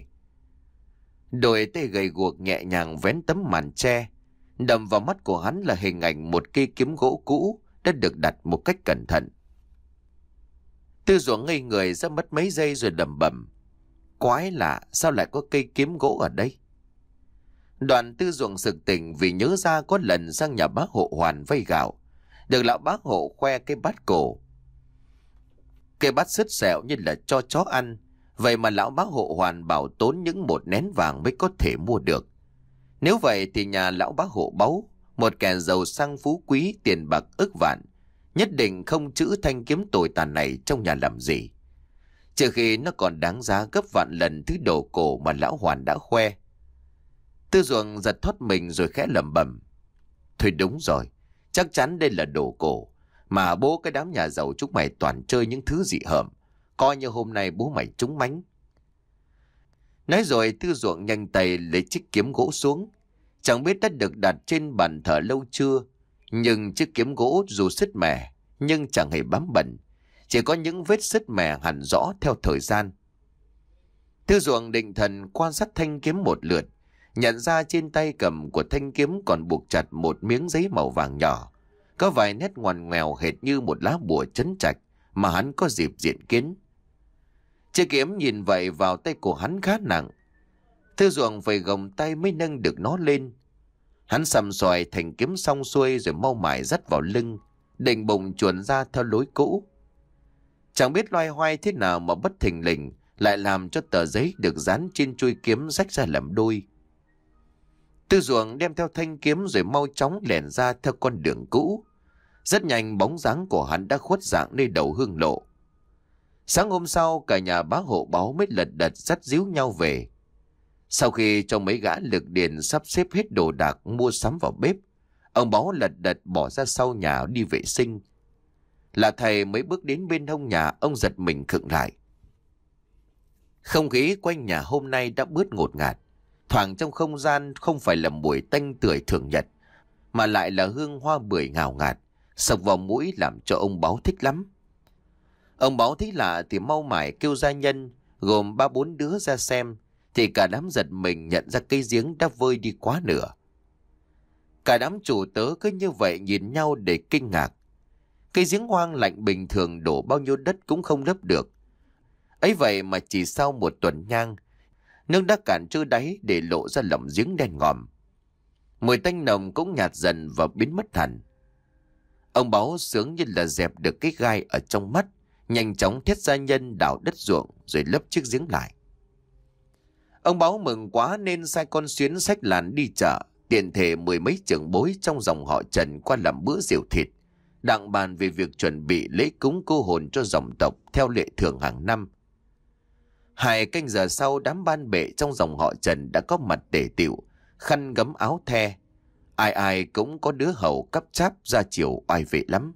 Đôi tay gầy guộc nhẹ nhàng vén tấm màn tre, đầm vào mắt của hắn là hình ảnh một cây kiếm gỗ cũ đã được đặt một cách cẩn thận. Tư Duộng ngây người ra mất mấy giây rồi lẩm bẩm: quái lạ, sao lại có cây kiếm gỗ ở đây? Đoạn Tư Duộng sực tỉnh vì nhớ ra có lần sang nhà bác hộ Hoàn vay gạo, được lão bác hộ khoe cái bát cổ. Cái bát sứt sẹo như là cho chó ăn, vậy mà lão bác hộ Hoàn bảo tốn những một nén vàng mới có thể mua được. Nếu vậy thì nhà lão bác hộ báu, một kẻ giàu sang phú quý, tiền bạc ức vạn, nhất định không trữ thanh kiếm tồi tàn này trong nhà làm gì, trừ khi nó còn đáng giá gấp vạn lần thứ đồ cổ mà lão Hoàn đã khoe. Tư Duộng giật thoát mình rồi khẽ lẩm bẩm: thôi đúng rồi, chắc chắn đây là đồ cổ, mà bố cái đám nhà giàu chúng mày toàn chơi những thứ dị hợm, coi như hôm nay bố mày trúng mánh. Nói rồi Tư Duộng nhanh tay lấy chiếc kiếm gỗ xuống. Chẳng biết đã được đặt trên bàn thờ lâu chưa, nhưng chiếc kiếm gỗ dù sứt mẻ nhưng chẳng hề bám bẩn, chỉ có những vết sứt mẻ hẳn rõ theo thời gian. Tư Duộng định thần quan sát thanh kiếm một lượt, nhận ra trên tay cầm của thanh kiếm còn buộc chặt một miếng giấy màu vàng nhỏ, có vài nét ngoằn ngoèo hệt như một lá bùa trấn trạch mà hắn có dịp diện kiến. Chiếc kiếm nhìn vậy vào tay của hắn khá nặng. Tư Duộng phải gồng tay mới nâng được nó lên. Hắn sầm xoài thành kiếm xong xuôi rồi mau mải dắt vào lưng, định bụng chuồn ra theo lối cũ. Chẳng biết loay hoay thế nào mà bất thình lình lại làm cho tờ giấy được dán trên chuôi kiếm rách ra làm đôi. Tư Duộng đem theo thanh kiếm rồi mau chóng lẻn ra theo con đường cũ. Rất nhanh bóng dáng của hắn đã khuất dạng nơi đầu hương lộ. Sáng hôm sau, cả nhà bá hộ báu mới lật đật dắt díu nhau về. Sau khi cho mấy gã lực điền sắp xếp hết đồ đạc mua sắm vào bếp, ông báu lật đật bỏ ra sau nhà đi vệ sinh. Là thầy mới bước đến bên hông nhà, ông giật mình khựng lại. Không khí quanh nhà hôm nay đã bớt ngột ngạt, thoảng trong không gian không phải là mùi tanh tưởi thường nhật, mà lại là hương hoa bưởi ngào ngạt, sộc vào mũi làm cho ông báu thích lắm. Ông báu thấy lạ thì mau mải kêu gia nhân gồm ba bốn đứa ra xem, thì cả đám giật mình nhận ra cây giếng đã vơi đi quá nửa. Cả đám chủ tớ cứ như vậy nhìn nhau để kinh ngạc. Cây giếng hoang lạnh bình thường đổ bao nhiêu đất cũng không lấp được. Ấy vậy mà chỉ sau một tuần nhang, nước đã cạn trơ đáy để lộ ra lòng giếng đen ngòm. Mùi tanh nồng cũng nhạt dần và biến mất hẳn. Ông báu sướng như là dẹp được cái gai ở trong mắt, nhanh chóng thét gia nhân đào đất ruộng rồi lấp chiếc giếng lại. Ông báu mừng quá nên sai con Xuyến xách làn đi chợ, tiện thể mười mấy trưởng bối trong dòng họ Trần qua làm bữa rượu thịt, đặng bàn về việc chuẩn bị lễ cúng cô hồn cho dòng tộc theo lệ thường hàng năm. Hai canh giờ sau, đám ban bệ trong dòng họ Trần đã có mặt tề tựu, khăn gấm áo the, ai ai cũng có đứa hầu cắp cháp ra chiều oai vệ lắm.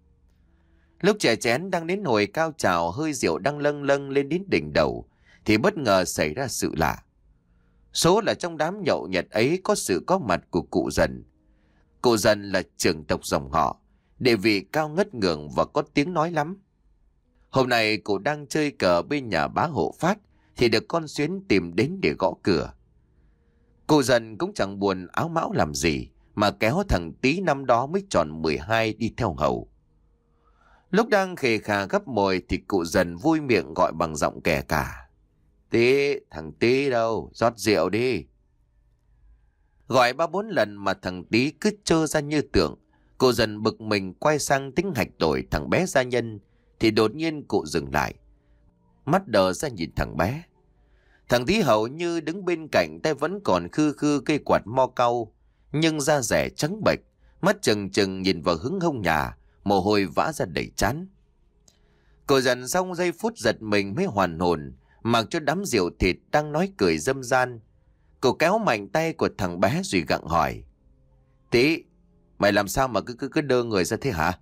Lúc trẻ chén đang đến hồi cao trào, hơi rượu đang lâng lâng lên đến đỉnh đầu, thì bất ngờ xảy ra sự lạ. Số là trong đám nhậu nhẹt ấy có sự có mặt của cụ Dần. Cụ Dần là trưởng tộc dòng họ, địa vị cao ngất ngường và có tiếng nói lắm. Hôm nay cụ đang chơi cờ bên nhà bá hộ Phát thì được con Xuyến tìm đến để gõ cửa. Cụ dần cũng chẳng buồn áo mão làm gì, mà kéo thằng Tí năm đó mới tròn mười hai đi theo hầu. Lúc đang khề khà gấp mồi thì cụ dần vui miệng gọi bằng giọng kẻ cả. Tí, thằng Tí đâu, rót rượu đi. Gọi ba bốn lần mà thằng Tí cứ trơ ra như tưởng. Cụ dần bực mình quay sang tính hạch tội thằng bé gia nhân, thì đột nhiên cụ dừng lại. Mắt đờ ra nhìn thằng bé. Thằng Tí hầu như đứng bên cạnh, tay vẫn còn khư khư cây quạt mo cau, nhưng da rẻ trắng bệch, mắt trừng trừng nhìn vào hướng hông nhà, mồ hôi vã ra đầy trán. Cụ dần xong giây phút giật mình mới hoàn hồn, mặc cho đám rượu thịt đang nói cười dâm gian. Cụ kéo mạnh tay của thằng bé rồi gặng hỏi. Tí, mày làm sao mà cứ cứ cứ đơ người ra thế hả?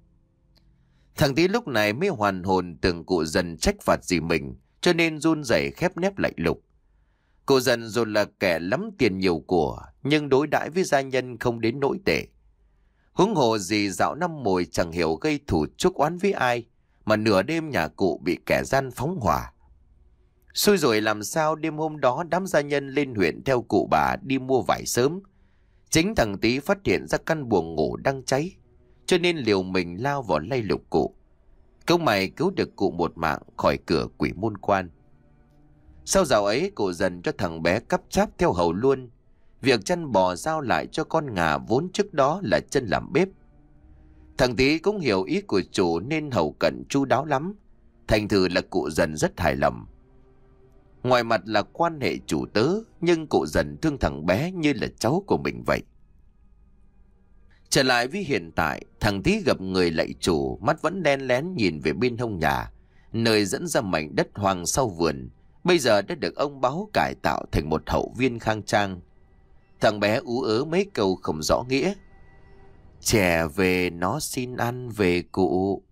Thằng Tí lúc này mới hoàn hồn, tưởng cụ dần trách phạt gì mình, cho nên run rẩy khép nép lạnh lục. Cụ dần dù là kẻ lắm tiền nhiều của, nhưng đối đãi với gia nhân không đến nỗi tệ. Huống hồ gì dạo năm mồi chẳng hiểu gây thù chuốc oán với ai, mà nửa đêm nhà cụ bị kẻ gian phóng hỏa. Xui rồi làm sao đêm hôm đó đám gia nhân lên huyện theo cụ bà đi mua vải sớm. Chính thằng Tí phát hiện ra căn buồng ngủ đang cháy, cho nên liều mình lao vào lay lục cụ. Câu mày cứu được cụ một mạng khỏi cửa quỷ môn quan. Sau dạo ấy cụ dần cho thằng bé cắp cháp theo hầu luôn. Việc chăn bò giao lại cho con Ngà vốn trước đó là chân làm bếp. Thằng Tí cũng hiểu ý của chủ nên hầu cận chu đáo lắm. Thành thử là cụ dần rất hài lòng. Ngoài mặt là quan hệ chủ tớ, nhưng cụ dần thương thằng bé như là cháu của mình vậy. Trở lại với hiện tại, thằng Tí gặp người lạy chủ, mắt vẫn đen lén nhìn về bên hông nhà, nơi dẫn ra mảnh đất hoang sau vườn, bây giờ đã được ông Báu cải tạo thành một hậu viên khang trang. Thằng bé ú ớ mấy câu không rõ nghĩa. Trẻ về nó xin ăn về cụ.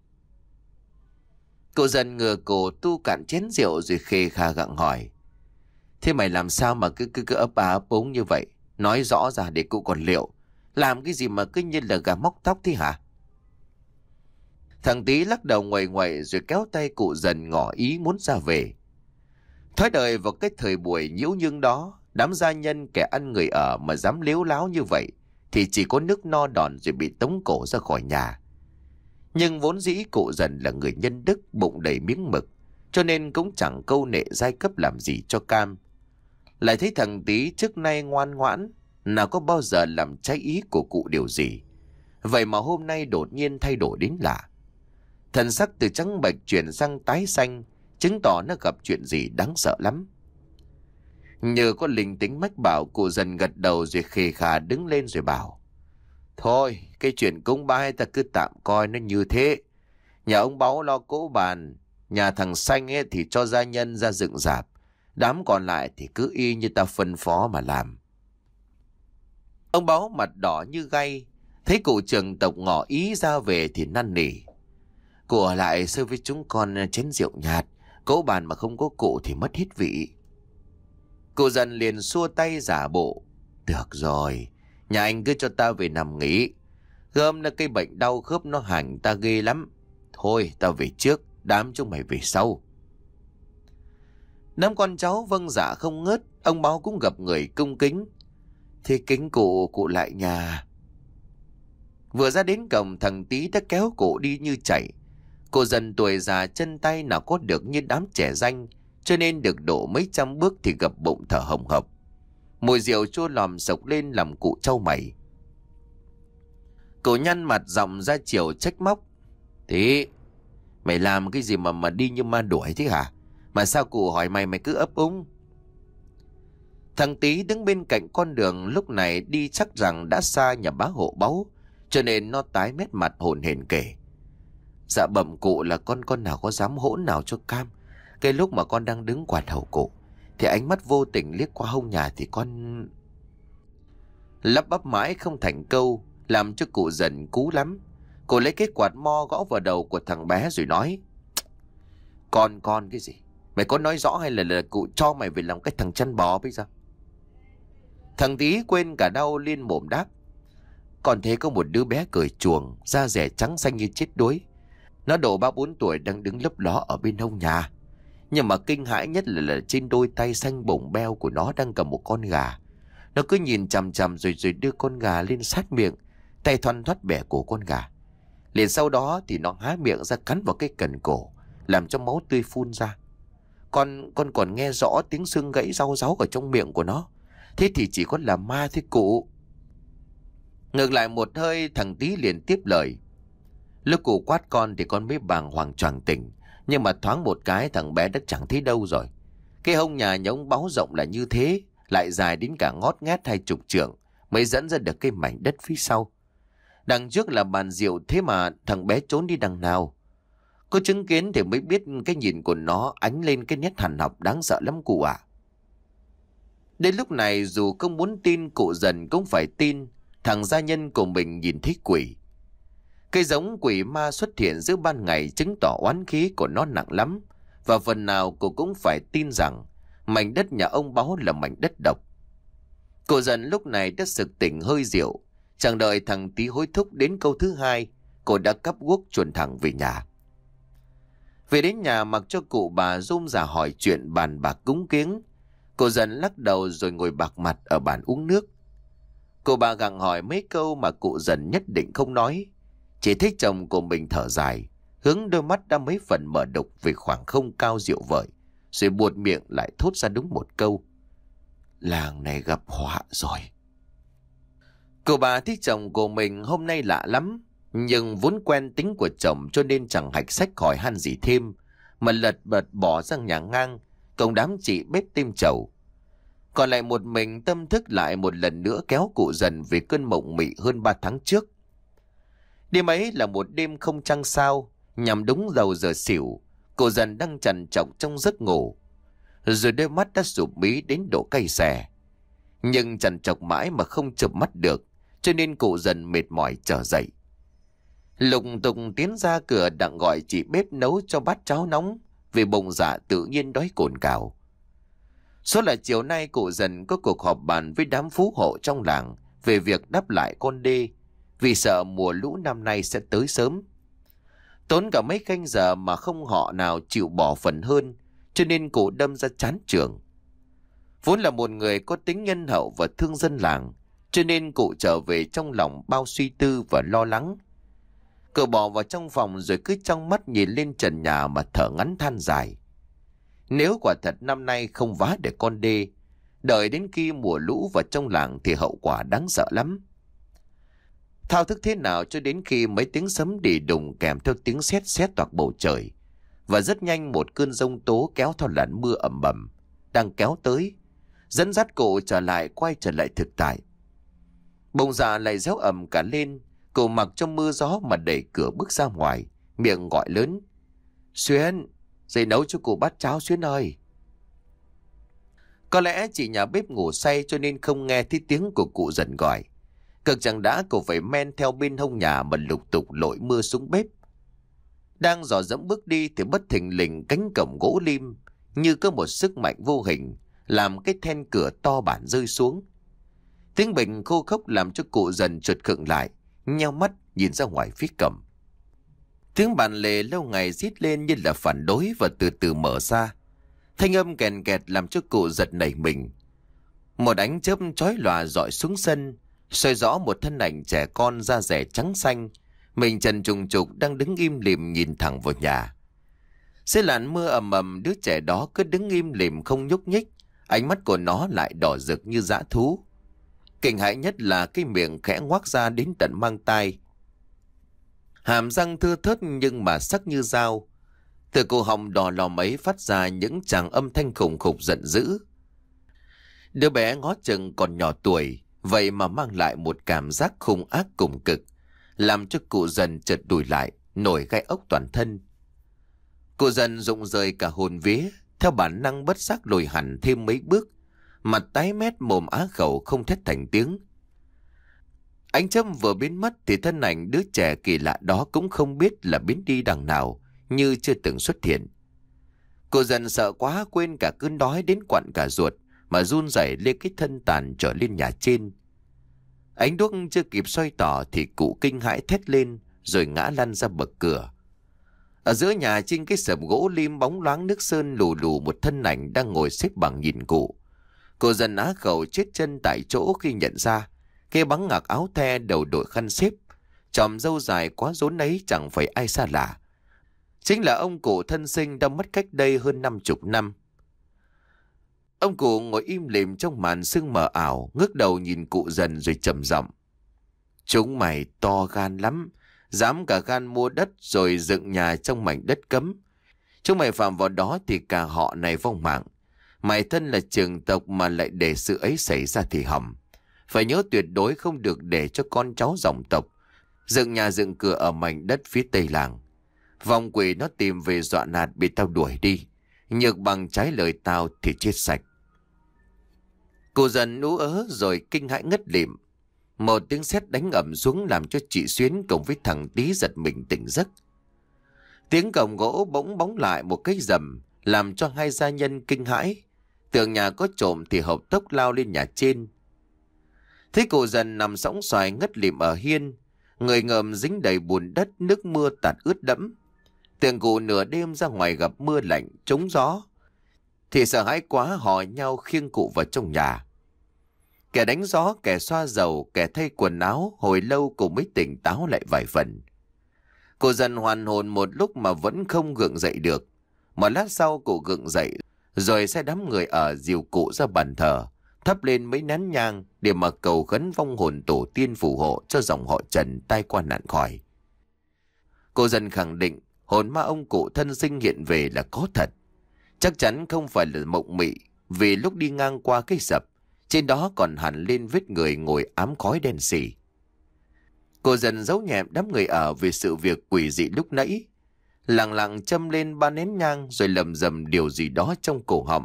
Cụ dần ngửa cổ tu cạn chén rượu rồi khê khà gặng hỏi. Thế mày làm sao mà cứ cứ cứ ấp á ấp úng như vậy? Nói rõ ra để cụ còn liệu. Làm cái gì mà cứ như là gà móc tóc thế hả? Thằng Tí lắc đầu nguậy nguậy rồi kéo tay cụ dần ngỏ ý muốn ra về. Thoái đời vào cái thời buổi nhiễu nhương đó, đám gia nhân kẻ ăn người ở mà dám lếu láo như vậy thì chỉ có nước no đòn rồi bị tống cổ ra khỏi nhà. Nhưng vốn dĩ cụ dần là người nhân đức, bụng đầy miếng mực, cho nên cũng chẳng câu nệ giai cấp làm gì cho cam. Lại thấy thằng Tí trước nay ngoan ngoãn, nào có bao giờ làm trái ý của cụ điều gì. Vậy mà hôm nay đột nhiên thay đổi đến lạ. Thần sắc từ trắng bệch chuyển sang tái xanh, chứng tỏ nó gặp chuyện gì đáng sợ lắm. Nhờ có linh tính mách bảo, cụ dần gật đầu rồi khề khà đứng lên rồi bảo. Thôi, cái chuyện cúng bái ta cứ tạm coi nó như thế. Nhà ông Báu lo cỗ bàn, nhà thằng Xanh ấy thì cho gia nhân ra dựng rạp. Đám còn lại thì cứ y như ta phân phó mà làm. Ông Báu mặt đỏ như gay, thấy cụ trưởng tộc ngỏ ý ra về thì năn nỉ. Cụ ở lại sơi với chúng con chén rượu nhạt, cỗ bàn mà không có cụ thì mất hết vị. Cụ dần liền xua tay giả bộ. Được rồi, nhà anh cứ cho ta về nằm nghỉ. Gơm là cây bệnh đau khớp nó hành ta ghê lắm. Thôi ta về trước, đám chúng mày về sau. Đám con cháu vâng dạ không ngớt. Ông Báu cũng gặp người cung kính. Thế kính cụ, cụ lại nhà. Vừa ra đến cổng, thằng Tí đã kéo cụ đi như chạy. Cụ dần tuổi già chân tay nào có được như đám trẻ danh, cho nên được đổ mấy trăm bước thì gập bụng thở hồng hộc. Mùi rượu chua lòm sộc lên làm cụ trâu mày. Cụ nhăn mặt giọng ra chiều trách móc. Thế mày làm cái gì mà mà đi như ma đuổi thế hả? Mà sao cụ hỏi mày mày cứ ấp úng? Thằng Tí đứng bên cạnh con đường lúc này đi chắc rằng đã xa nhà bá hộ Báu, cho nên nó tái mét mặt hồn hển kể. Dạ bẩm cụ là con con nào có dám hỗn nào cho cam. Cái lúc mà con đang đứng quạt hầu cụ thì ánh mắt vô tình liếc qua hông nhà thì con... Lắp bắp mãi không thành câu, làm cho cụ dần cú lắm. Cụ lấy cái quạt mo gõ vào đầu của thằng bé rồi nói. Con con cái gì? Mày có nói rõ hay là, là cụ cho mày về làm cái thằng chăn bò bây giờ? Thằng Tí quên cả đau liên mồm đáp. Còn thế có một đứa bé cười chuồng, da rẻ trắng xanh như chết đuối. Nó độ ba bốn tuổi đang đứng lấp ló ở bên hông nhà. Nhưng mà kinh hãi nhất là, là trên đôi tay xanh bổng beo của nó đang cầm một con gà. Nó cứ nhìn chằm chằm rồi rồi đưa con gà lên sát miệng, tay thoăn thoắt bẻ cổ con gà. Liền sau đó thì nó há miệng ra cắn vào cái cần cổ, làm cho máu tươi phun ra. Con con còn nghe rõ tiếng xương gãy rau ráu ở trong miệng của nó. Thế thì chỉ có là ma thôi cụ. Ngược lại một hơi, thằng Tí liền tiếp lời. Lúc cụ quát con thì con mới bàng hoàng choàng tỉnh, nhưng mà thoáng một cái thằng bé đã chẳng thấy đâu rồi. Cái hông nhà nhà ông Báo rộng là như thế, lại dài đến cả ngót nghét hai chục trượng, mới dẫn ra được cái mảnh đất phía sau. Đằng trước là bàn rượu, thế mà thằng bé trốn đi đằng nào? Có chứng kiến thì mới biết cái nhìn của nó ánh lên cái nét hằn học đáng sợ lắm cụ ạ. Đến lúc này dù không muốn tin, cụ Dần cũng phải tin thằng gia nhân của mình nhìn thấy quỷ. Cái giống quỷ ma xuất hiện giữa ban ngày chứng tỏ oán khí của nó nặng lắm, và phần nào cụ cũng phải tin rằng mảnh đất nhà ông Báo là mảnh đất độc. Cụ Dần lúc này đã sực tỉnh hơi rượu, chẳng đợi thằng Tí hối thúc đến câu thứ hai, cô đã cắp guốc chuồn thẳng về nhà. Về đến nhà, mặc cho cụ bà rôm rả hỏi chuyện bàn bạc cúng kiếng, cô Dần lắc đầu rồi ngồi bạc mặt ở bàn uống nước. Cô bà gặng hỏi mấy câu mà cụ Dần nhất định không nói, chỉ thấy chồng của mình thở dài, hướng đôi mắt đã mấy phần mở đục về khoảng không cao diệu vời, rồi buột miệng lại thốt ra đúng một câu: làng này gặp họa rồi. Cô bà thấy chồng của mình hôm nay lạ lắm, nhưng vốn quen tính của chồng cho nên chẳng hạch sách hỏi han gì thêm, mà lật bật bỏ sang nhà ngang cùng đám chị bếp thêm chầu. Còn lại một mình tâm thức lại một lần nữa kéo cụ Dần về cơn mộng mị hơn ba tháng trước. Đêm ấy là một đêm không trăng sao, nhằm đúng đầu giờ xỉu, cụ Dần đang trằn trọc trong giấc ngủ, rồi đôi mắt đã sụp mí đến độ cay xè. Nhưng trằn trọc mãi mà không chợp mắt được, cho nên cụ Dần mệt mỏi trở dậy. Lục tục tiến ra cửa đặng gọi chị bếp nấu cho bát cháo nóng, vì bụng dạ tự nhiên đói cồn cào. Số là chiều nay cụ Dần có cuộc họp bàn với đám phú hộ trong làng về việc đắp lại con đê, vì sợ mùa lũ năm nay sẽ tới sớm. Tốn cả mấy canh giờ mà không họ nào chịu bỏ phần hơn, cho nên cụ đâm ra chán chường. Vốn là một người có tính nhân hậu và thương dân làng, cho nên cụ trở về trong lòng bao suy tư và lo lắng. Cậu bỏ vào trong phòng rồi cứ trong mắt nhìn lên trần nhà mà thở ngắn than dài. Nếu quả thật năm nay không vá để con đê, đợi đến khi mùa lũ vào trong làng thì hậu quả đáng sợ lắm. Thao thức thế nào cho đến khi mấy tiếng sấm đì đùng kèm theo tiếng sét sét toạc bầu trời, và rất nhanh một cơn giông tố kéo theo làn mưa ầm ầm đang kéo tới, dẫn dắt cụ trở lại quay trở lại thực tại. Bụng dạ lại réo ầm cả lên, cụ mặc trong mưa gió mà đẩy cửa bước ra ngoài, miệng gọi lớn: Xuyến, dậy nấu cho cụ bát cháo Xuyến ơi. Có lẽ chị nhà bếp ngủ say cho nên không nghe thấy tiếng của cụ Dần gọi. Cực chẳng đã cụ phải men theo bên hông nhà mà lục tục lội mưa xuống bếp. Đang dò dẫm bước đi thì bất thình lình cánh cổng gỗ lim như có một sức mạnh vô hình làm cái then cửa to bản rơi xuống. Tiếng bình khô khốc làm cho cụ Dần chợt khựng lại, nheo mắt nhìn ra ngoài phía cổng. Tiếng bàn lề lâu ngày rít lên như là phản đối và từ từ mở ra. Thanh âm kèn kẹt làm cho cụ giật nảy mình. Một ánh chớp chói lòa rọi xuống sân, soi rõ một thân ảnh trẻ con da dẻ trắng xanh, mình trần trùng trục đang đứng im lìm nhìn thẳng vào nhà. Dưới làn mưa ầm ầm, đứa trẻ đó cứ đứng im lìm không nhúc nhích, ánh mắt của nó lại đỏ rực như dã thú. Kinh hãi nhất là cái miệng khẽ ngoác ra đến tận mang tai. Hàm răng thưa thớt nhưng mà sắc như dao. Từ cổ họng đỏ lòm ấy phát ra những tràng âm thanh khủng khục giận dữ. Đứa bé ngó chừng còn nhỏ tuổi, vậy mà mang lại một cảm giác hung ác cùng cực, làm cho cụ Dần chợt lùi lại, nổi gai ốc toàn thân. Cụ Dần rụng rời cả hồn vía, theo bản năng bất giác lùi hẳn thêm mấy bước, mặt tái mét, mồm á khẩu không thét thành tiếng. Ánh chớp vừa biến mất thì thân ảnh đứa trẻ kỳ lạ đó cũng không biết là biến đi đằng nào, như chưa từng xuất hiện. Cụ Dần sợ quá quên cả cơn đói đến quặn cả ruột, mà run rẩy lên cái thân tàn trở lên nhà trên. Ánh đuốc chưa kịp xoay tỏ thì cụ kinh hãi thét lên rồi ngã lăn ra bậc cửa. Ở giữa nhà trên cái sập gỗ lim bóng loáng nước sơn lù lù một thân ảnh đang ngồi xếp bằng nhìn cụ. Cô dần á khẩu chết chân tại chỗ khi nhận ra cái bắn ngạc áo the đầu đội khăn xếp, chòm râu dài quá rốn ấy chẳng phải ai xa lạ. Chính là ông cụ thân sinh đã mất cách đây hơn năm chục năm. Ông cụ ngồi im lìm trong màn sương mờ ảo, ngước đầu nhìn cụ dần rồi trầm giọng: "Chúng mày to gan lắm, dám cả gan mua đất rồi dựng nhà trong mảnh đất cấm. Chúng mày phạm vào đó thì cả họ này vong mạng. Mày thân là trường tộc mà lại để sự ấy xảy ra thì hỏng. Phải nhớ tuyệt đối không được để cho con cháu dòng tộc dựng nhà dựng cửa ở mảnh đất phía tây làng. Vong quỷ nó tìm về dọa nạt bị tao đuổi đi. Nhược bằng trái lời tao thì chết sạch." Cô dần ú ớ rồi kinh hãi ngất lịm. Một tiếng sét đánh ầm xuống làm cho chị Xuyến cùng với thằng Tí giật mình tỉnh giấc. Tiếng cổng gỗ bỗng bóng lại một cái rầm, làm cho hai gia nhân kinh hãi. Tưởng nhà có trộm thì hộc tốc lao lên nhà trên. Thấy cô dần nằm sõng xoài ngất lịm ở hiên, người ngợm dính đầy bùn đất, nước mưa tạt ướt đẫm. Tưởng cụ nửa đêm ra ngoài gặp mưa lạnh trúng gió thì sợ hãi quá, hò nhau khiêng cụ vào trong nhà. Kẻ đánh gió, kẻ xoa dầu, kẻ thay quần áo, hồi lâu cụ mới tỉnh táo lại vài phần. Cụ dần hoàn hồn một lúc mà vẫn không gượng dậy được. Một lát sau cụ gượng dậy, rồi sai đám người ở dìu cụ ra bàn thờ, thắp lên mấy nén nhang để mà cầu khấn vong hồn tổ tiên phù hộ cho dòng họ Trần tai qua nạn khỏi. Cụ dần khẳng định hồn ma ông cụ thân sinh hiện về là có thật. Chắc chắn không phải là mộng mị, vì lúc đi ngang qua cái sập, trên đó còn hẳn lên vết người ngồi ám khói đen sì. Cô dần giấu nhẹm đám người ở về sự việc quỷ dị lúc nãy, lặng lặng châm lên ba nén nhang rồi lầm rầm điều gì đó trong cổ họng.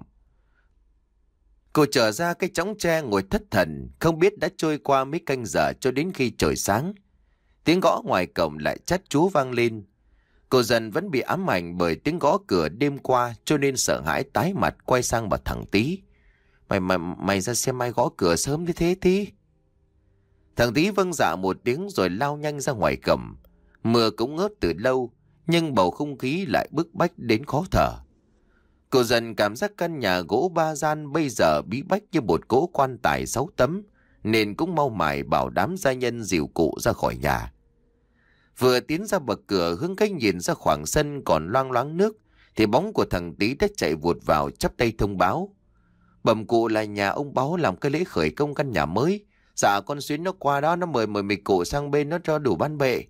Cô trở ra cái chõng tre ngồi thất thần, không biết đã trôi qua mấy canh giờ cho đến khi trời sáng. Tiếng gõ ngoài cổng lại chát chúa vang lên. Cô dần vẫn bị ám ảnh bởi tiếng gõ cửa đêm qua, cho nên sợ hãi tái mặt quay sang bà thằng Tí. Mày mày mày ra xem ai gõ cửa sớm như thế Tí. Thằng Tí vâng dạ một tiếng rồi lao nhanh ra ngoài cổng. Mưa cũng ngớt từ lâu, nhưng bầu không khí lại bức bách đến khó thở. Cô dần cảm giác căn nhà gỗ ba gian bây giờ bí bách như một cỗ quan tài sáu tấm, nên cũng mau mải bảo đám gia nhân dìu cụ ra khỏi nhà. Vừa tiến ra bậc cửa hướng cách nhìn ra khoảng sân còn loang loáng nước, thì bóng của thằng Tí đã chạy vụt vào chắp tay thông báo: "Bẩm cụ là nhà ông Báu làm cái lễ khởi công căn nhà mới. Dạ con Xuyến nó qua đó, nó mời mời mình cụ sang bên nó cho đủ ban bệ."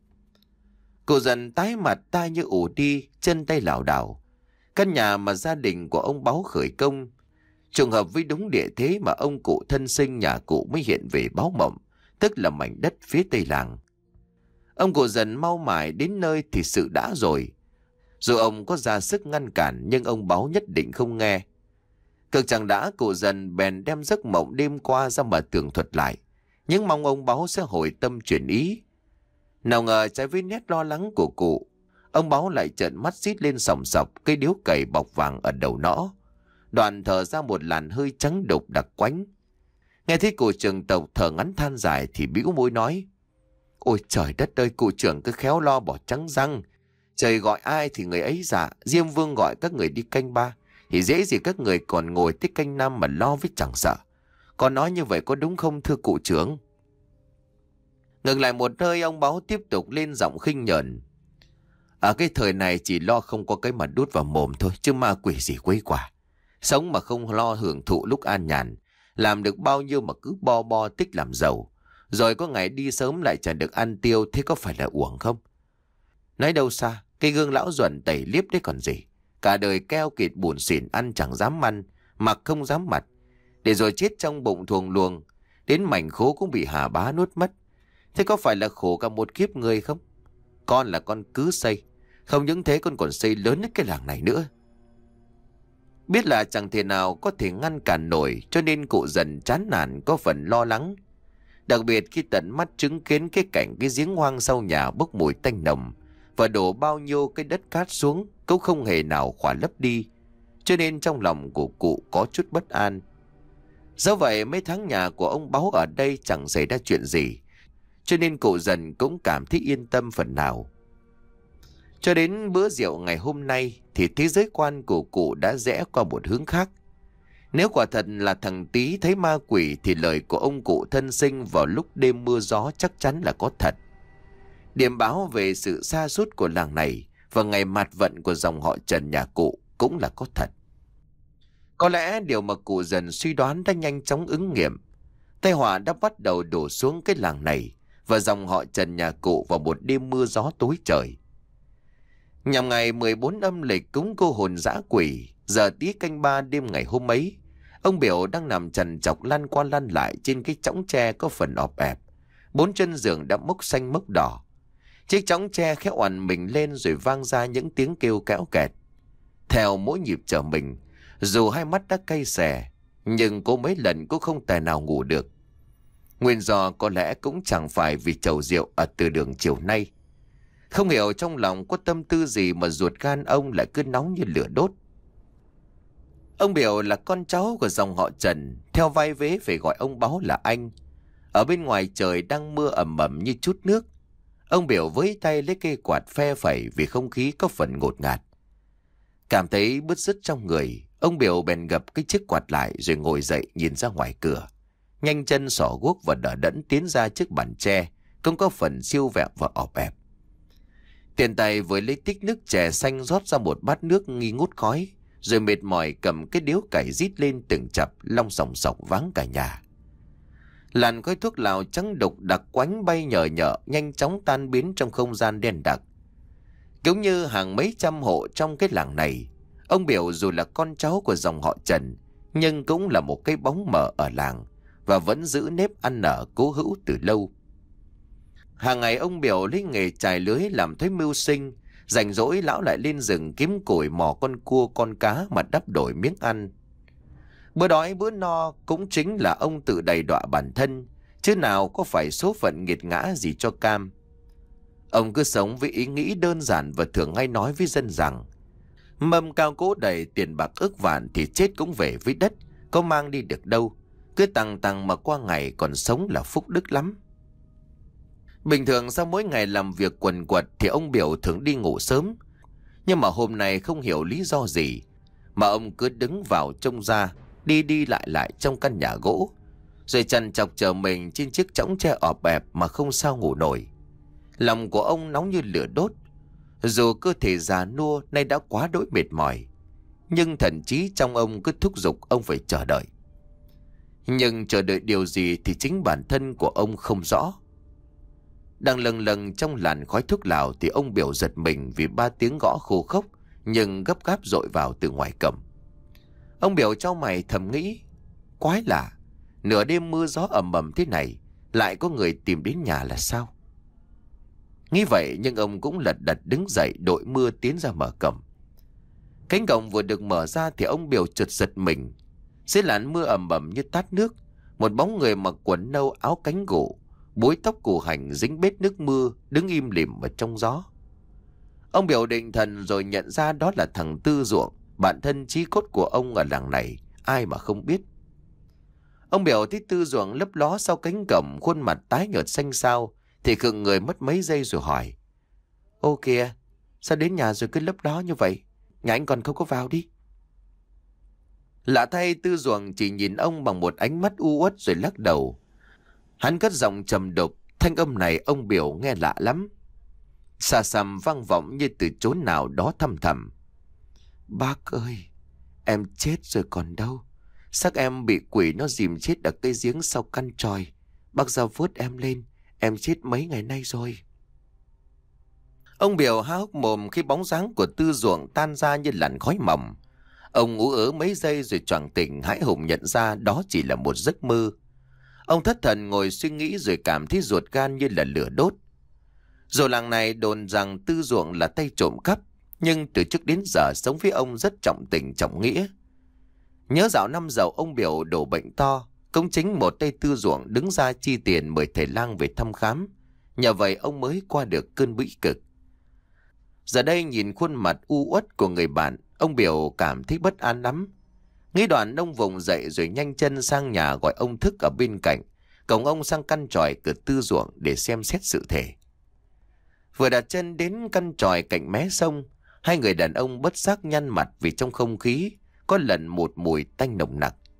Cụ dần tái mặt, tai như ù đi, chân tay lảo đảo. Căn nhà mà gia đình của ông Báu khởi công, trùng hợp với đúng địa thế mà ông cụ thân sinh nhà cụ mới hiện về báo mộng, tức là mảnh đất phía tây làng. Ông cụ dần mau mải đến nơi thì sự đã rồi. Dù ông có ra sức ngăn cản nhưng ông Báu nhất định không nghe. Cực chẳng đã, cụ dần bèn đem giấc mộng đêm qua ra mà tường thuật lại, nhưng mong ông Báu sẽ hồi tâm chuyển ý. Nào ngờ trái với nét lo lắng của cụ, ông Báu lại trợn mắt rít lên sòng sọc, cây điếu cày bọc vàng ở đầu nõ, đoạn thở ra một làn hơi trắng đục đặc quánh. Nghe thấy cụ trưởng tộc thở ngắn than dài thì bĩu môi nói: "Ôi trời đất ơi, cụ trưởng cứ khéo lo bỏ trắng răng. Trời gọi ai thì người ấy dạ, Diêm Vương gọi các người đi canh ba thì dễ gì các người còn ngồi tới canh năm mà lo với chẳng sợ. Con nói như vậy có đúng không thưa cụ trưởng?" Ngừng lại một hơi, ông Báu tiếp tục lên giọng khinh nhờn: "Ở cái thời này chỉ lo không có cái mà đút vào mồm thôi, chứ ma quỷ gì quấy quả. Sống mà không lo hưởng thụ lúc an nhàn, làm được bao nhiêu mà cứ bo bo tích làm giàu, rồi có ngày đi sớm lại chẳng được ăn tiêu, thế có phải là uổng không? Nói đâu xa, cái gương lão Duẩn tẩy liếp đấy còn gì. Cả đời keo kiệt buồn xỉn, ăn chẳng dám ăn, mặc không dám mặt, để rồi chết trong bụng thuồng luồng, đến mảnh khố cũng bị Hà Bá nuốt mất. Thế có phải là khổ cả một kiếp người không? Con là con cứ xây, không những thế con còn xây lớn đến cái làng này nữa." Biết là chẳng thể nào có thể ngăn cản nổi, cho nên cụ dần chán nản, có phần lo lắng. Đặc biệt khi tận mắt chứng kiến cái cảnh cái giếng hoang sau nhà bốc mùi tanh nồng và đổ bao nhiêu cái đất cát xuống cũng không hề nào khỏa lấp đi, cho nên trong lòng của cụ có chút bất an. Do vậy mấy tháng nhà của ông Báu ở đây chẳng xảy ra chuyện gì, cho nên cụ dần cũng cảm thấy yên tâm phần nào. Cho đến bữa rượu ngày hôm nay thì thế giới quan của cụ đã rẽ qua một hướng khác. Nếu quả thật là thằng Tý thấy ma quỷ thì lời của ông cụ thân sinh vào lúc đêm mưa gió chắc chắn là có thật. Điểm báo về sự sa sút của làng này và ngày mạt vận của dòng họ Trần nhà cụ cũng là có thật. Có lẽ điều mà cụ dần suy đoán đã nhanh chóng ứng nghiệm. Tai họa đã bắt đầu đổ xuống cái làng này và dòng họ Trần nhà cụ vào một đêm mưa gió tối trời. Nhằm ngày mười bốn âm lịch cúng cô hồn dã quỷ, giờ Tý canh ba đêm ngày hôm ấy, ông Biểu đang nằm trằn trọc lăn qua lăn lại trên cái chõng tre có phần ọp ẹp. Bốn chân giường đã mốc xanh mốc đỏ. Chiếc chõng tre khẽ oằn mình lên rồi vang ra những tiếng kêu kéo kẹt. Theo mỗi nhịp trở mình, dù hai mắt đã cay xè, nhưng cô mấy lần cũng không tài nào ngủ được. Nguyên do có lẽ cũng chẳng phải vì chầu rượu ở từ đường chiều nay. Không hiểu trong lòng có tâm tư gì mà ruột gan ông lại cứ nóng như lửa đốt. Ông Biểu là con cháu của dòng họ Trần, theo vai vế phải gọi ông Báo là anh. Ở bên ngoài trời đang mưa ầm ầm như chút nước. Ông Biểu với tay lấy cây quạt phe phẩy vì không khí có phần ngột ngạt. Cảm thấy bứt rứt trong người, ông Biểu bèn gập cái chiếc quạt lại rồi ngồi dậy nhìn ra ngoài cửa. Nhanh chân xỏ guốc và đỡ đẫn tiến ra trước bàn tre, không có phần siêu vẹo và ọp ẹp. Tiền tay với lấy tích nước chè xanh rót ra một bát nước nghi ngút khói, rồi mệt mỏi cầm cái điếu cày rít lên từng chập, long sòng sọc váng cả nhà. Làn khói thuốc lào trắng đục đặc quánh bay nhờ nhợ, nhanh chóng tan biến trong không gian đen đặc. Giống như hàng mấy trăm hộ trong cái làng này, ông Biểu dù là con cháu của dòng họ Trần, nhưng cũng là một cái bóng mờ ở làng và vẫn giữ nếp ăn nở cố hữu từ lâu. Hàng ngày ông Biểu lấy nghề chài lưới làm thuế mưu sinh, rảnh rỗi lão lại lên rừng kiếm củi mò con cua con cá mà đắp đổi miếng ăn. Bữa đói bữa no cũng chính là ông tự đầy đọa bản thân, chứ nào có phải số phận nghiệt ngã gì cho cam. Ông cứ sống với ý nghĩ đơn giản và thường hay nói với dân rằng mâm cao cỗ đầy tiền bạc ức vạn thì chết cũng về với đất, có mang đi được đâu. Cứ tăng tăng mà qua ngày còn sống là phúc đức lắm. Bình thường sau mỗi ngày làm việc quần quật thì ông Biểu thường đi ngủ sớm. Nhưng mà hôm nay không hiểu lý do gì mà ông cứ đứng vào trông ra, đi đi lại lại trong căn nhà gỗ, rồi trằn trọc chờ mình trên chiếc chõng tre ọp ẹp mà không sao ngủ nổi. Lòng của ông nóng như lửa đốt. Dù cơ thể già nua nay đã quá đỗi mệt mỏi, nhưng thần trí trong ông cứ thúc giục ông phải chờ đợi. Nhưng chờ đợi điều gì thì chính bản thân của ông không rõ. Đang lâng lâng trong làn khói thuốc lào thì ông Biểu giật mình vì ba tiếng gõ khô khốc nhưng gấp gáp dội vào từ ngoài cổng. Ông Biểu chau mày thầm nghĩ, quái lạ, nửa đêm mưa gió ầm ầm thế này lại có người tìm đến nhà là sao? Nghĩ vậy nhưng ông cũng lật đật đứng dậy đội mưa tiến ra mở cổng. Cánh cổng vừa được mở ra thì ông Biểu chợt giật mình. Dưới làn mưa ầm ầm như tát nước, một bóng người mặc quần nâu áo cánh gỗ, búi tóc củ hành dính bết nước mưa đứng im lìm ở trong gió. Ông Biểu định thần rồi nhận ra đó là thằng Tư Ruộng, bạn thân chí cốt của ông ở làng này, ai mà không biết. Ông Biểu thấy Tư Ruộng lấp ló sau cánh cổng, khuôn mặt tái nhợt xanh xao thì khựng người mất mấy giây rồi hỏi: "Ô kìa, sao đến nhà rồi cứ lấp ló như vậy? Nhà anh còn không có vào đi." Lạ thay, Tư Ruộng chỉ nhìn ông bằng một ánh mắt u uất rồi lắc đầu. Hắn cất giọng trầm đục, thanh âm này ông Biểu nghe lạ lắm, xa xăm vang vọng như từ chốn nào đó thăm thẳm. "Bác ơi, em chết rồi còn đâu. Xác em bị quỷ nó dìm chết ở cây giếng sau căn tròi. Bác ra vớt em lên, em chết mấy ngày nay rồi." Ông Biểu há hốc mồm khi bóng dáng của Tư Ruộng tan ra như làn khói mỏng. Ông ú ớ mấy giây rồi choàng tỉnh hãi hùng nhận ra đó chỉ là một giấc mơ. Ông thất thần ngồi suy nghĩ rồi cảm thấy ruột gan như là lửa đốt. Rồi làng này đồn rằng Tư Ruộng là tay trộm cắp, nhưng từ trước đến giờ sống với ông rất trọng tình trọng nghĩa. Nhớ dạo năm giàu ông Biểu đổ bệnh to, công chính một tay Tư Ruộng đứng ra chi tiền mời thầy lang về thăm khám. Nhờ vậy ông mới qua được cơn bĩ cực. Giờ đây nhìn khuôn mặt u uất của người bạn, ông Biểu cảm thấy bất an lắm. Nghĩ đoạn ông vùng dậy rồi nhanh chân sang nhà gọi ông Thức ở bên cạnh, cổng ông sang căn tròi cửa Tư Ruộng để xem xét sự thể. Vừa đặt chân đến căn tròi cạnh mé sông, hai người đàn ông bất giác nhăn mặt vì trong không khí có lẫn một mùi tanh nồng nặc.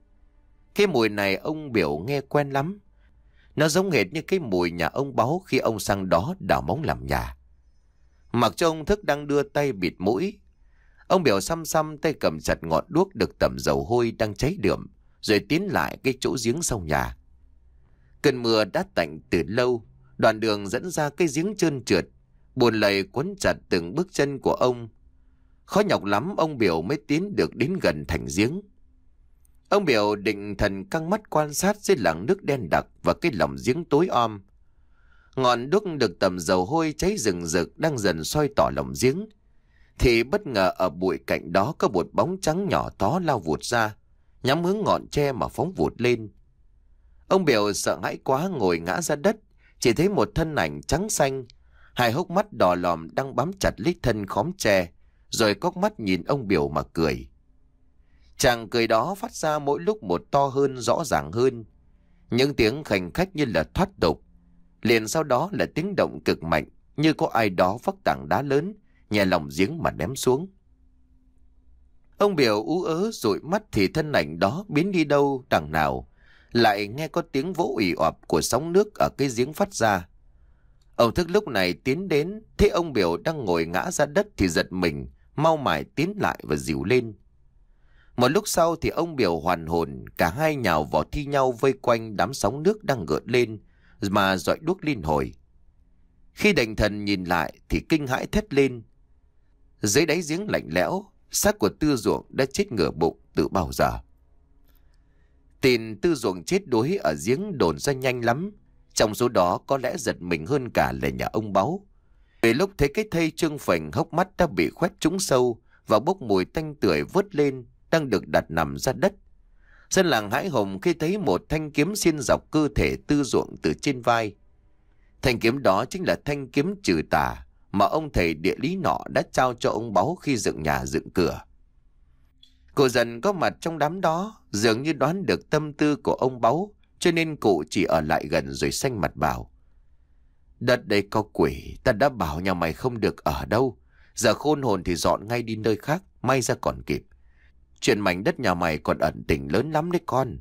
Cái mùi này ông biểu nghe quen lắm. Nó giống hệt như cái mùi nhà ông Báu khi ông sang đó đào móng làm nhà. Mặc cho ông Thức đang đưa tay bịt mũi, ông biểu xăm xăm tay cầm chặt ngọn đuốc được tẩm dầu hôi đang cháy đượm, rồi tiến lại cái chỗ giếng sau nhà. Cơn mưa đã tạnh từ lâu, đoạn đường dẫn ra cái giếng trơn trượt, bùn lầy quấn chặt từng bước chân của ông. Khó nhọc lắm ông biểu mới tiến được đến gần thành giếng. Ông biểu định thần căng mắt quan sát dưới làn nước đen đặc và cái lòng giếng tối om. Ngọn đuốc được tẩm dầu hôi cháy rừng rực đang dần soi tỏ lòng giếng, thì bất ngờ ở bụi cạnh đó có một bóng trắng nhỏ tó lao vụt ra, nhắm hướng ngọn tre mà phóng vụt lên. Ông biểu sợ hãi quá ngồi ngã ra đất, chỉ thấy một thân ảnh trắng xanh, hai hốc mắt đỏ lòm đang bám chặt lấy thân khóm tre, rồi cóc mắt nhìn ông biểu mà cười. Chàng cười đó phát ra mỗi lúc một to hơn, rõ ràng hơn. Những tiếng khành khách như là thoát tục. Liền sau đó là tiếng động cực mạnh, như có ai đó vác tảng đá lớn nhẹ lòng giếng mà ném xuống. Ông biểu ú ớ dụi mắt thì thân ảnh đó biến đi đâu đằng nào. Lại nghe có tiếng vỗ ì ọp của sóng nước ở cái giếng phát ra. Ông Thức lúc này tiến đến, thấy ông biểu đang ngồi ngã ra đất thì giật mình, mau mải tiến lại và dìu lên. Một lúc sau thì ông biểu hoàn hồn, cả hai nhào vào thi nhau vây quanh đám sóng nước đang gợn lên mà dọi đuốc liên hồi. Khi định thần nhìn lại thì kinh hãi thét lên. Dưới đáy giếng lạnh lẽo, xác của Tư Duộng đã chết ngửa bụng từ bao giờ. Tin Tư Duộng chết đuối ở giếng đồn ra nhanh lắm. Trong số đó có lẽ giật mình hơn cả là nhà ông Báu. Vì lúc thấy cái thây trương phình hốc mắt đã bị khoét trúng sâu và bốc mùi tanh tưởi vớt lên, đang được đặt nằm ra đất. Dân làng hãi hùng khi thấy một thanh kiếm xiên dọc cơ thể Tư Duộng từ trên vai. Thanh kiếm đó chính là thanh kiếm trừ tà mà ông thầy địa lý nọ đã trao cho ông Báu khi dựng nhà dựng cửa. Cụ Dần có mặt trong đám đó, dường như đoán được tâm tư của ông Báu, cho nên cụ chỉ ở lại gần rồi xanh mặt bảo: Đất đây có quỷ, ta đã bảo nhà mày không được ở đâu. Giờ khôn hồn thì dọn ngay đi nơi khác, may ra còn kịp. Chuyện mảnh đất nhà mày còn ẩn tình lớn lắm đấy con.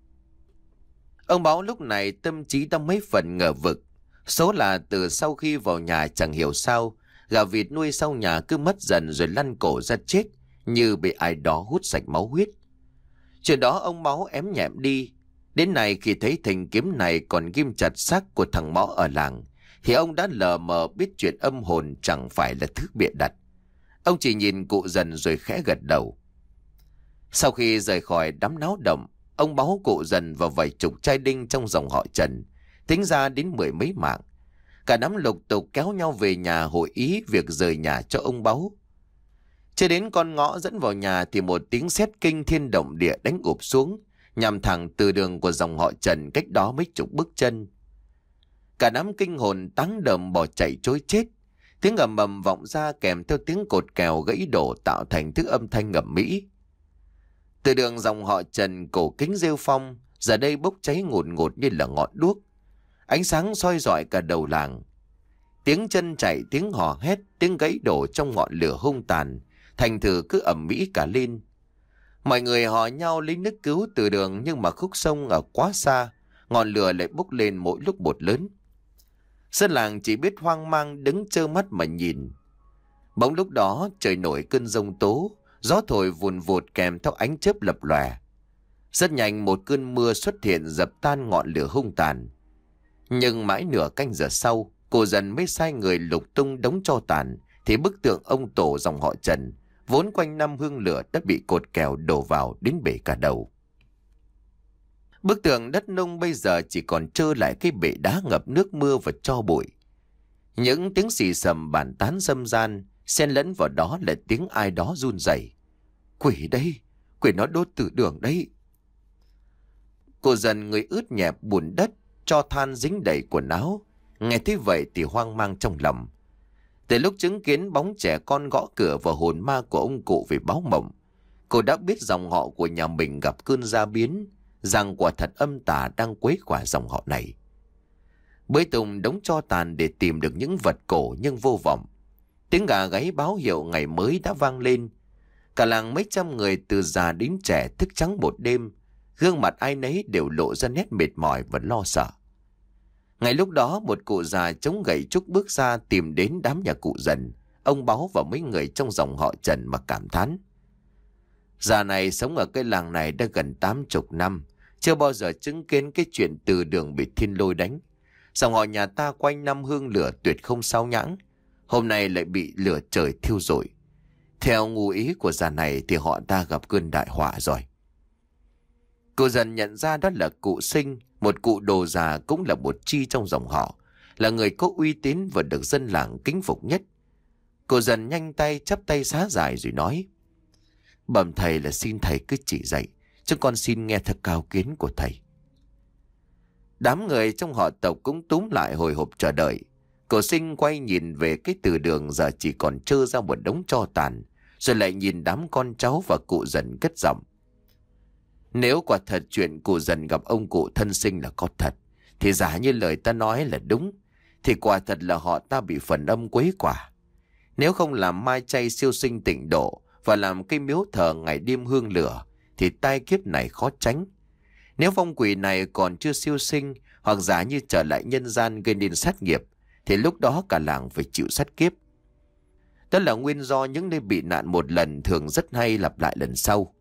Ông Báu lúc này tâm trí đã mấy phần ngờ vực. Số là từ sau khi vào nhà chẳng hiểu sao, gà vịt nuôi sau nhà cứ mất dần rồi lăn cổ ra chết, như bị ai đó hút sạch máu huyết. Chuyện đó ông Báu ém nhẹm đi. Đến nay khi thấy thanh kiếm này còn ghim chặt xác của thằng Mõ ở làng, thì ông đã lờ mờ biết chuyện âm hồn chẳng phải là thứ bịa đặt. Ông chỉ nhìn cụ Dần rồi khẽ gật đầu. Sau khi rời khỏi đám náo động, ông Báu, cụ Dần và vài chục trai đinh trong dòng họ Trần tính ra đến mười mấy mạng. Cả đám lục tục kéo nhau về nhà hội ý việc rời nhà cho ông Báu. Chưa đến con ngõ dẫn vào nhà thì một tiếng sét kinh thiên động địa đánh ụp xuống, nhằm thẳng từ đường của dòng họ Trần cách đó mấy chục bước chân. Cả đám kinh hồn táng đờm bỏ chạy trối chết. Tiếng ầm ầm vọng ra kèm theo tiếng cột kèo gãy đổ tạo thành thứ âm thanh ngầm mỹ. Từ đường dòng họ Trần cổ kính rêu phong giờ đây bốc cháy ngùn ngụt như là ngọn đuốc. Ánh sáng soi rọi cả đầu làng. Tiếng chân chạy, tiếng hò hét, tiếng gãy đổ trong ngọn lửa hung tàn, thành thử cứ ầm mỹ cả lên. Mọi người hò nhau lấy nước cứu từ đường, nhưng mà khúc sông ở quá xa, ngọn lửa lại bốc lên mỗi lúc một lớn. Dân làng chỉ biết hoang mang đứng trơ mắt mà nhìn. Bỗng lúc đó trời nổi cơn giông tố, gió thổi vùn vụt kèm theo ánh chớp lập lòe. Rất nhanh một cơn mưa xuất hiện dập tan ngọn lửa hung tàn. Nhưng mãi nửa canh giờ sau, cô Dần mới sai người lục tung đống tro tàn, thì bức tượng ông tổ dòng họ Trần vốn quanh năm hương lửa đã bị cột kèo đổ vào đến bể cả đầu. Bức tượng đất nung bây giờ chỉ còn trơ lại cái bể đá ngập nước mưa và tro bụi. Những tiếng xì xầm bàn tán râm ran, xen lẫn vào đó là tiếng ai đó run rẩy. Quỷ đây, quỷ nó đốt tử đường đấy. Cô Dần người ướt nhẹp bùn đất, cho than dính đầy quần áo. Nghe thấy vậy thì hoang mang trong lòng. Từ lúc chứng kiến bóng trẻ con gõ cửa và hồn ma của ông cụ về báo mộng, cô đã biết dòng họ của nhà mình gặp cơn gia biến, rằng quả thật âm tà đang quấy quả dòng họ này. Bới tung đống tro tàn để tìm được những vật cổ nhưng vô vọng. Tiếng gà gáy báo hiệu ngày mới đã vang lên. Cả làng mấy trăm người từ già đến trẻ thức trắng một đêm, Gương mặt ai nấy đều lộ ra nét mệt mỏi và lo sợ. Ngay lúc đó một cụ già chống gậy trúc bước ra tìm đến đám nhà cụ Dần, ông Báu và mấy người trong dòng họ Trần mà cảm thán. Già này sống ở cái làng này đã gần tám chục năm, chưa bao giờ chứng kiến cái chuyện từ đường bị thiên lôi đánh. Dòng họ nhà ta quanh năm hương lửa tuyệt không sao nhãng, hôm nay lại bị lửa trời thiêu rụi. Theo ngụ ý của già này thì họ ta gặp cơn đại họa rồi. Cụ Dần nhận ra đó là cụ Sinh, một cụ đồ già cũng là một chi trong dòng họ, là người có uy tín và được dân làng kính phục nhất. Cụ Dần nhanh tay chắp tay xá giải rồi nói: Bẩm thầy là xin thầy cứ chỉ dạy, chứ con xin nghe theo cao kiến của thầy. Đám người trong họ tộc cũng túm lại hồi hộp chờ đợi. Cụ Sinh quay nhìn về cái từ đường giờ chỉ còn trơ ra một đống tro tàn, rồi lại nhìn đám con cháu và cụ Dần cất giọng: Nếu quả thật chuyện cụ Dần gặp ông cụ thân sinh là có thật, thì giả như lời ta nói là đúng, thì quả thật là họ ta bị phần âm quấy quả. Nếu không làm mai chay siêu sinh tịnh độ và làm cây miếu thờ ngày đêm hương lửa, thì tai kiếp này khó tránh. Nếu vong quỷ này còn chưa siêu sinh, hoặc giả như trở lại nhân gian gây nên sát nghiệp, thì lúc đó cả làng phải chịu sát kiếp. Đó là nguyên do những nơi bị nạn một lần thường rất hay lặp lại lần sau.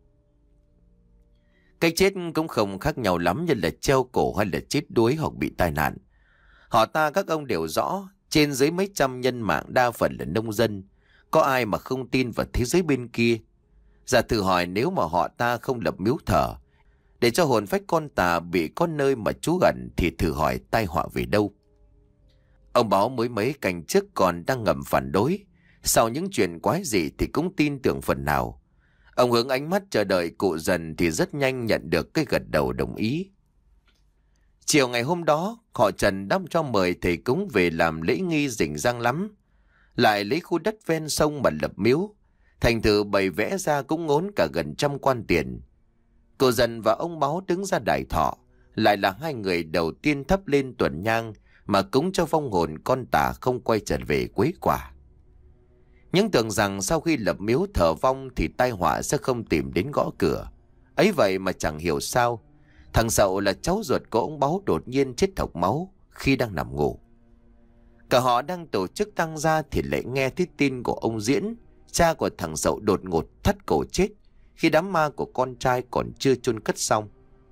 Cái chết cũng không khác nhau lắm như là treo cổ hay là chết đuối hoặc bị tai nạn. Họ ta các ông đều rõ, trên dưới mấy trăm nhân mạng đa phần là nông dân. Có ai mà không tin vào thế giới bên kia? Giả thử hỏi nếu mà họ ta không lập miếu thờ để cho hồn phách con tà bị có nơi mà trú ẩn, thì thử hỏi tai họa về đâu? Ông Báo mới mấy cành trước còn đang ngầm phản đối, sau những chuyện quái dị thì cũng tin tưởng phần nào. Ông hướng ánh mắt chờ đợi cụ Dần thì rất nhanh nhận được cái gật đầu đồng ý. Chiều ngày hôm đó, họ Trần đắp cho mời thầy cúng về làm lễ nghi rình rang lắm. Lại lấy khu đất ven sông mà lập miếu, thành thử bày vẽ ra cũng ngốn cả gần trăm quan tiền. Cụ Dần và ông Báo đứng ra đại thọ, lại là hai người đầu tiên thắp lên tuần nhang mà cúng cho vong hồn con tà không quay trở về quấy quả. Nhưng tưởng rằng sau khi lập miếu thờ vong thì tai họa sẽ không tìm đến gõ cửa. Ấy vậy mà chẳng hiểu sao, thằng Sậu là cháu ruột của ông Báu đột nhiên chết thộc máu khi đang nằm ngủ. Cả họ đang tổ chức tang gia thì lại nghe thấy tin của ông Diễn, cha của thằng Sậu đột ngột thắt cổ chết khi đám ma của con trai còn chưa chôn cất xong.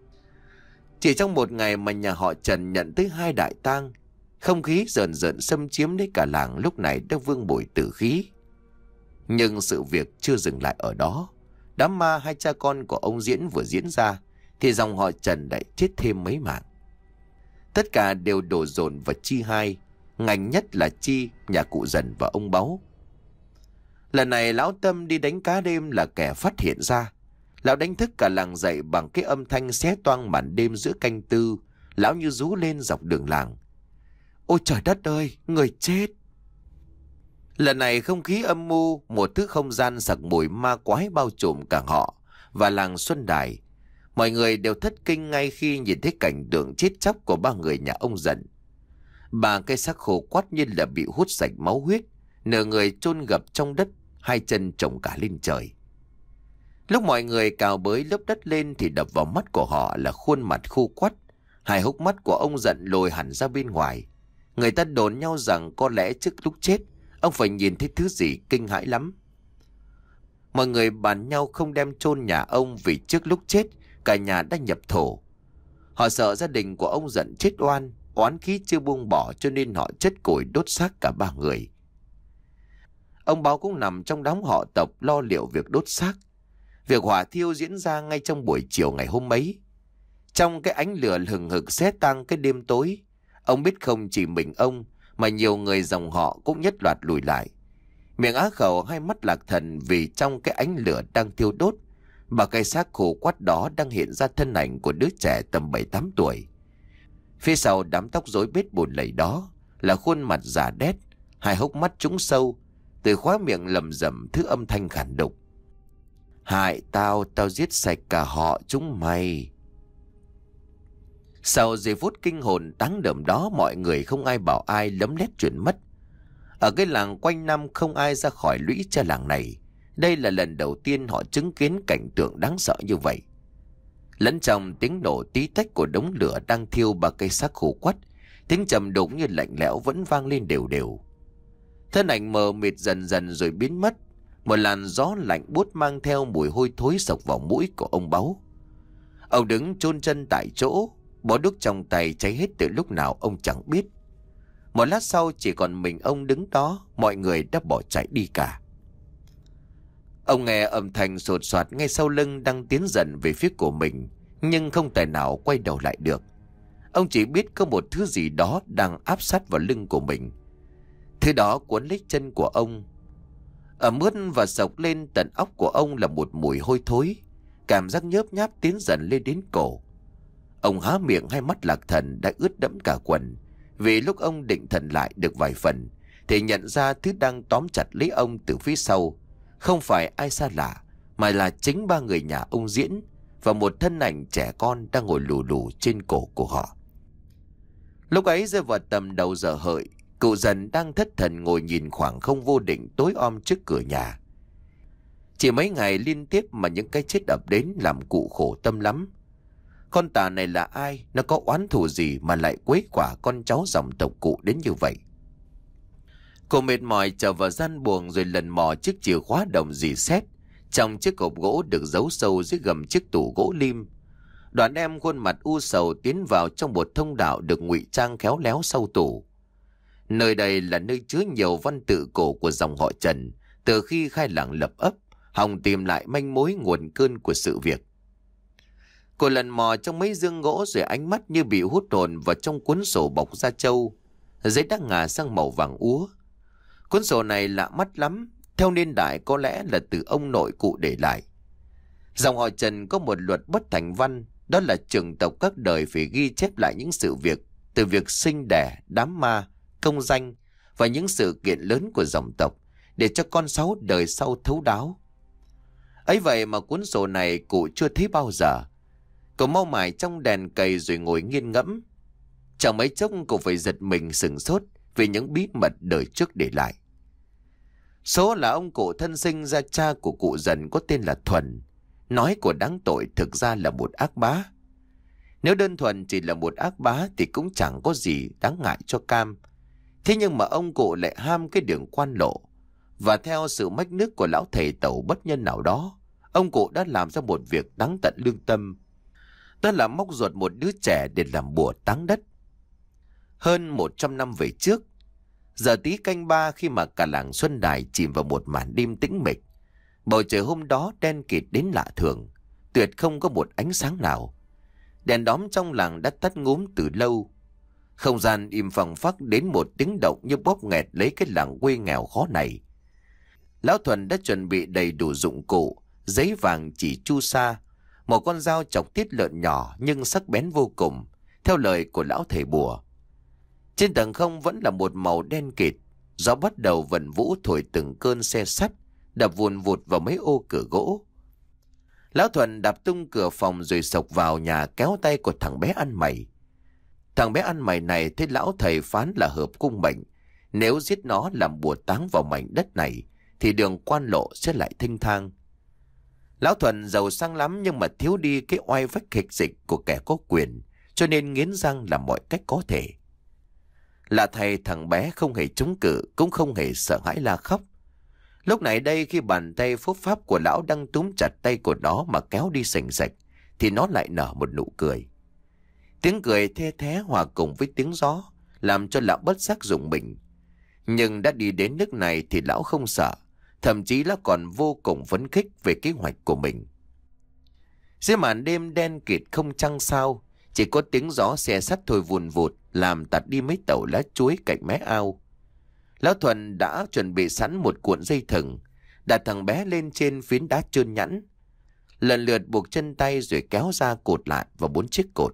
Chỉ trong một ngày mà nhà họ Trần nhận tới hai đại tang, không khí rờn rợn xâm chiếm lấy cả làng lúc này đã vương bội tử khí. Nhưng sự việc chưa dừng lại ở đó. Đám ma hai cha con của ông Diễn vừa diễn ra thì dòng họ Trần lại chết thêm mấy mạng. Tất cả đều đổ dồn vào chi hai, ngành nhất là chi nhà cụ Dần và ông Báu. Lần này lão Tâm đi đánh cá đêm là kẻ phát hiện ra. Lão đánh thức cả làng dậy bằng cái âm thanh xé toang màn đêm giữa canh tư. Lão như rú lên dọc đường làng: Ôi trời đất ơi, người chết! Lần này không khí âm mưu, một thứ không gian sặc mùi ma quái bao trùm cả họ và làng Xuân Đài. Mọi người đều thất kinh ngay khi nhìn thấy cảnh tượng chết chóc của ba người nhà ông Dần. Ba cái xác khô quắt như là bị hút sạch máu huyết, nửa người chôn ngập trong đất, hai chân trồng cả lên trời. Lúc mọi người cào bới lớp đất lên thì đập vào mắt của họ là khuôn mặt khô quắt, hai hốc mắt của ông Dần lồi hẳn ra bên ngoài. Người ta đồn nhau rằng có lẽ trước lúc chết ông phải nhìn thấy thứ gì kinh hãi lắm. Mọi người bàn nhau không đem chôn nhà ông vì trước lúc chết cả nhà đã nhập thổ. Họ sợ gia đình của ông Dần chết oan, oán khí chưa buông bỏ, cho nên họ chất củi đốt xác cả ba người. Ông Báo cũng nằm trong đám họ tộc lo liệu việc đốt xác. Việc hỏa thiêu diễn ra ngay trong buổi chiều ngày hôm ấy. Trong cái ánh lửa hừng hực xé tang cái đêm tối, ông biết không chỉ mình ông mà nhiều người dòng họ cũng nhất loạt lùi lại, miệng á khẩu, hai mắt lạc thần, vì trong cái ánh lửa đang thiêu đốt, bà cây xác khô quắt đó đang hiện ra thân ảnh của đứa trẻ tầm bảy tám tuổi. Phía sau đám tóc rối bết bùn lầy đó là khuôn mặt già đét, hai hốc mắt trũng sâu, từ khóe miệng lầm rầm thứ âm thanh khản đục: Hại tao, tao giết sạch cả họ chúng mày. Sau giây phút kinh hồn táng đờm đó, mọi người không ai bảo ai lấm lét chuyển mất. Ở cái làng quanh năm không ai ra khỏi lũy tre làng này. Đây là lần đầu tiên họ chứng kiến cảnh tượng đáng sợ như vậy. Lẫn trong tiếng nổ tí tách của đống lửa đang thiêu ba cây xác khô quắt, tiếng trầm đục như lạnh lẽo vẫn vang lên đều đều. Thân ảnh mờ mịt dần dần rồi biến mất. Một làn gió lạnh buốt mang theo mùi hôi thối sộc vào mũi của ông Báu. Ông đứng chôn chân tại chỗ, bó đuốc trong tay cháy hết từ lúc nào ông chẳng biết. Một lát sau chỉ còn mình ông đứng đó, mọi người đã bỏ chạy đi cả. Ông nghe âm thanh sột soạt ngay sau lưng đang tiến dần về phía của mình, nhưng không thể nào quay đầu lại được. Ông chỉ biết có một thứ gì đó đang áp sát vào lưng của mình. Thứ đó cuốn lấy chân của ông, ở mướt và sộc lên tận óc của ông là một mùi hôi thối. Cảm giác nhớp nháp tiến dần lên đến cổ. Ông há miệng, hai mắt lạc thần đã ướt đẫm cả quần. Vì lúc ông định thần lại được vài phần thì nhận ra thứ đang tóm chặt lấy ông từ phía sau không phải ai xa lạ, mà là chính ba người nhà ông Diễn và một thân ảnh trẻ con đang ngồi lù lù trên cổ của họ. Lúc ấy rơi vào tầm đầu giờ hợi, cụ Dần đang thất thần ngồi nhìn khoảng không vô định tối om trước cửa nhà. Chỉ mấy ngày liên tiếp mà những cái chết ập đến làm cụ khổ tâm lắm. Con tà này là ai? Nó có oán thù gì mà lại quấy quả con cháu dòng tộc cụ đến như vậy? Cô mệt mỏi trở vào gian buồng rồi lần mò chiếc chìa khóa đồng dì xét trong chiếc hộp gỗ được giấu sâu dưới gầm chiếc tủ gỗ lim. Đoàn em khuôn mặt u sầu tiến vào trong một thông đạo được ngụy trang khéo léo sau tủ. Nơi đây là nơi chứa nhiều văn tự cổ của dòng họ Trần từ khi khai làng lập ấp, hòng tìm lại manh mối nguồn cơn của sự việc. Cô lần mò trong mấy dương gỗ rồi ánh mắt như bị hút hồn vào trong cuốn sổ bọc da trâu. Giấy đã ngả sang màu vàng úa. Cuốn sổ này lạ mắt lắm, theo niên đại có lẽ là từ ông nội cụ để lại. Dòng họ Trần có một luật bất thành văn, đó là trưởng tộc các đời phải ghi chép lại những sự việc, từ việc sinh đẻ, đám ma, công danh và những sự kiện lớn của dòng tộc, để cho con cháu đời sau thấu đáo. Ấy vậy mà cuốn sổ này cụ chưa thấy bao giờ. Cậu mau mải trong đèn cầy rồi ngồi nghiên ngẫm. Chẳng mấy chốc cậu phải giật mình sửng sốt vì những bí mật đời trước để lại. Số là ông cụ thân sinh ra cha của cụ Dần có tên là Thuần. Nói của đáng tội thực ra là một ác bá. Nếu đơn thuần chỉ là một ác bá thì cũng chẳng có gì đáng ngại cho cam. Thế nhưng mà ông cụ lại ham cái đường quan lộ. Và theo sự mách nước của lão thầy tẩu bất nhân nào đó, ông cụ đã làm ra một việc đáng tận lương tâm. Đó là móc ruột một đứa trẻ để làm bùa táng đất. Hơn một trăm năm về trước, giờ tí canh ba khi mà cả làng Xuân Đài chìm vào một màn đêm tĩnh mịch, bầu trời hôm đó đen kịt đến lạ thường, tuyệt không có một ánh sáng nào. Đèn đóm trong làng đã tắt ngúm từ lâu. Không gian im phăng phắc đến một tiếng động như bóp nghẹt lấy cái làng quê nghèo khó này. Lão Thuần đã chuẩn bị đầy đủ dụng cụ, giấy vàng chỉ chu sa, một con dao chọc tiết lợn nhỏ nhưng sắc bén vô cùng, theo lời của lão thầy bùa. Trên tầng không vẫn là một màu đen kịt, gió bắt đầu vần vũ thổi từng cơn xe sắt, đập vùn vụt vào mấy ô cửa gỗ. Lão Thuần đạp tung cửa phòng rồi sộc vào nhà kéo tay của thằng bé ăn mày. Thằng bé ăn mày này thấy lão thầy phán là hợp cung mệnh, nếu giết nó làm bùa táng vào mảnh đất này thì đường quan lộ sẽ lại thênh thang. Lão Thuần giàu sang lắm nhưng mà thiếu đi cái oai vách hịch dịch của kẻ có quyền, cho nên nghiến răng làm mọi cách có thể. Là thầy thằng bé không hề chống cự, cũng không hề sợ hãi la khóc. Lúc này đây khi bàn tay phúc pháp của lão đang túm chặt tay của nó mà kéo đi sành sạch, thì nó lại nở một nụ cười. Tiếng cười the thé hòa cùng với tiếng gió, làm cho lão bất giác rùng mình. Nhưng đã đi đến nước này thì lão không sợ, thậm chí lão còn vô cùng phấn khích về kế hoạch của mình. Dưới màn đêm đen kịt không trăng sao, chỉ có tiếng gió xe sắt thổi vùn vụt làm tạt đi mấy tàu lá chuối cạnh mé ao. Lão Thuần đã chuẩn bị sẵn một cuộn dây thừng, đặt thằng bé lên trên phiến đá trơn nhẵn, lần lượt buộc chân tay rồi kéo ra cột lại vào bốn chiếc cột.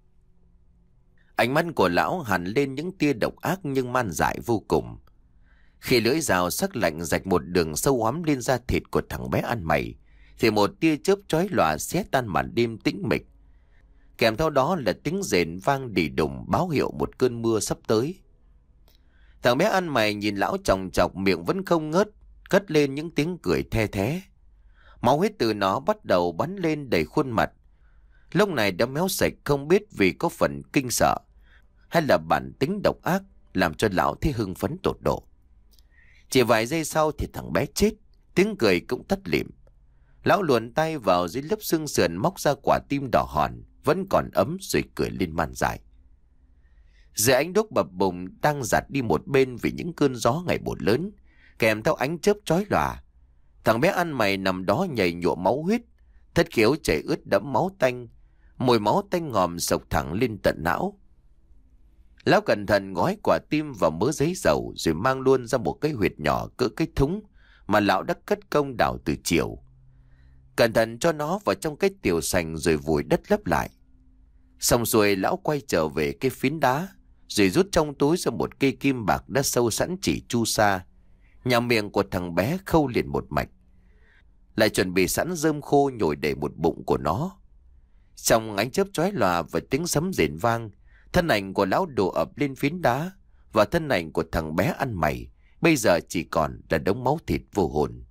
Ánh mắt của lão hằn lên những tia độc ác nhưng man dại vô cùng. Khi lưỡi dao sắc lạnh rạch một đường sâu hoắm lên da thịt của thằng bé ăn mày, thì một tia chớp chói lòa xé tan màn đêm tĩnh mịch. Kèm theo đó là tiếng rền vang đì đùng báo hiệu một cơn mưa sắp tới. Thằng bé ăn mày nhìn lão chòng chọc, miệng vẫn không ngớt, cất lên những tiếng cười the thé. Máu huyết từ nó bắt đầu bắn lên đầy khuôn mặt. lúc này đã méo sạch, không biết vì có phần kinh sợ hay là bản tính độc ác làm cho lão thấy hưng phấn tột độ. Chỉ vài giây sau thì thằng bé chết, tiếng cười cũng tắt lịm. Lão luồn tay vào dưới lớp xương sườn móc ra quả tim đỏ hòn vẫn còn ấm rồi cười lên man dại. Dưới ánh đuốc bập bùng đang giạt đi một bên vì những cơn gió ngày một lớn, kèm theo ánh chớp chói lòa, thằng bé ăn mày nằm đó nhầy nhụa máu huyết, thất khiếu chảy ướt đẫm máu tanh, mùi máu tanh ngòm sộc thẳng lên tận não. Lão cẩn thận gói quả tim vào mớ giấy dầu rồi mang luôn ra một cái huyệt nhỏ cỡ cái thúng mà lão đã cất công đào từ chiều. Cẩn thận cho nó vào trong cái tiểu sành rồi vùi đất lấp lại. Xong xuôi lão quay trở về cái phiến đá rồi rút trong túi ra một cây kim bạc đã sâu sẵn chỉ chu sa, nhà miệng của thằng bé khâu liền một mạch, lại chuẩn bị sẵn rơm khô nhồi đầy một bụng của nó. Trong ánh chớp chói lòa và tiếng sấm rền vang, thân ảnh của lão đổ ập lên phiến đá, và thân ảnh của thằng bé ăn mày bây giờ chỉ còn là đống máu thịt vô hồn.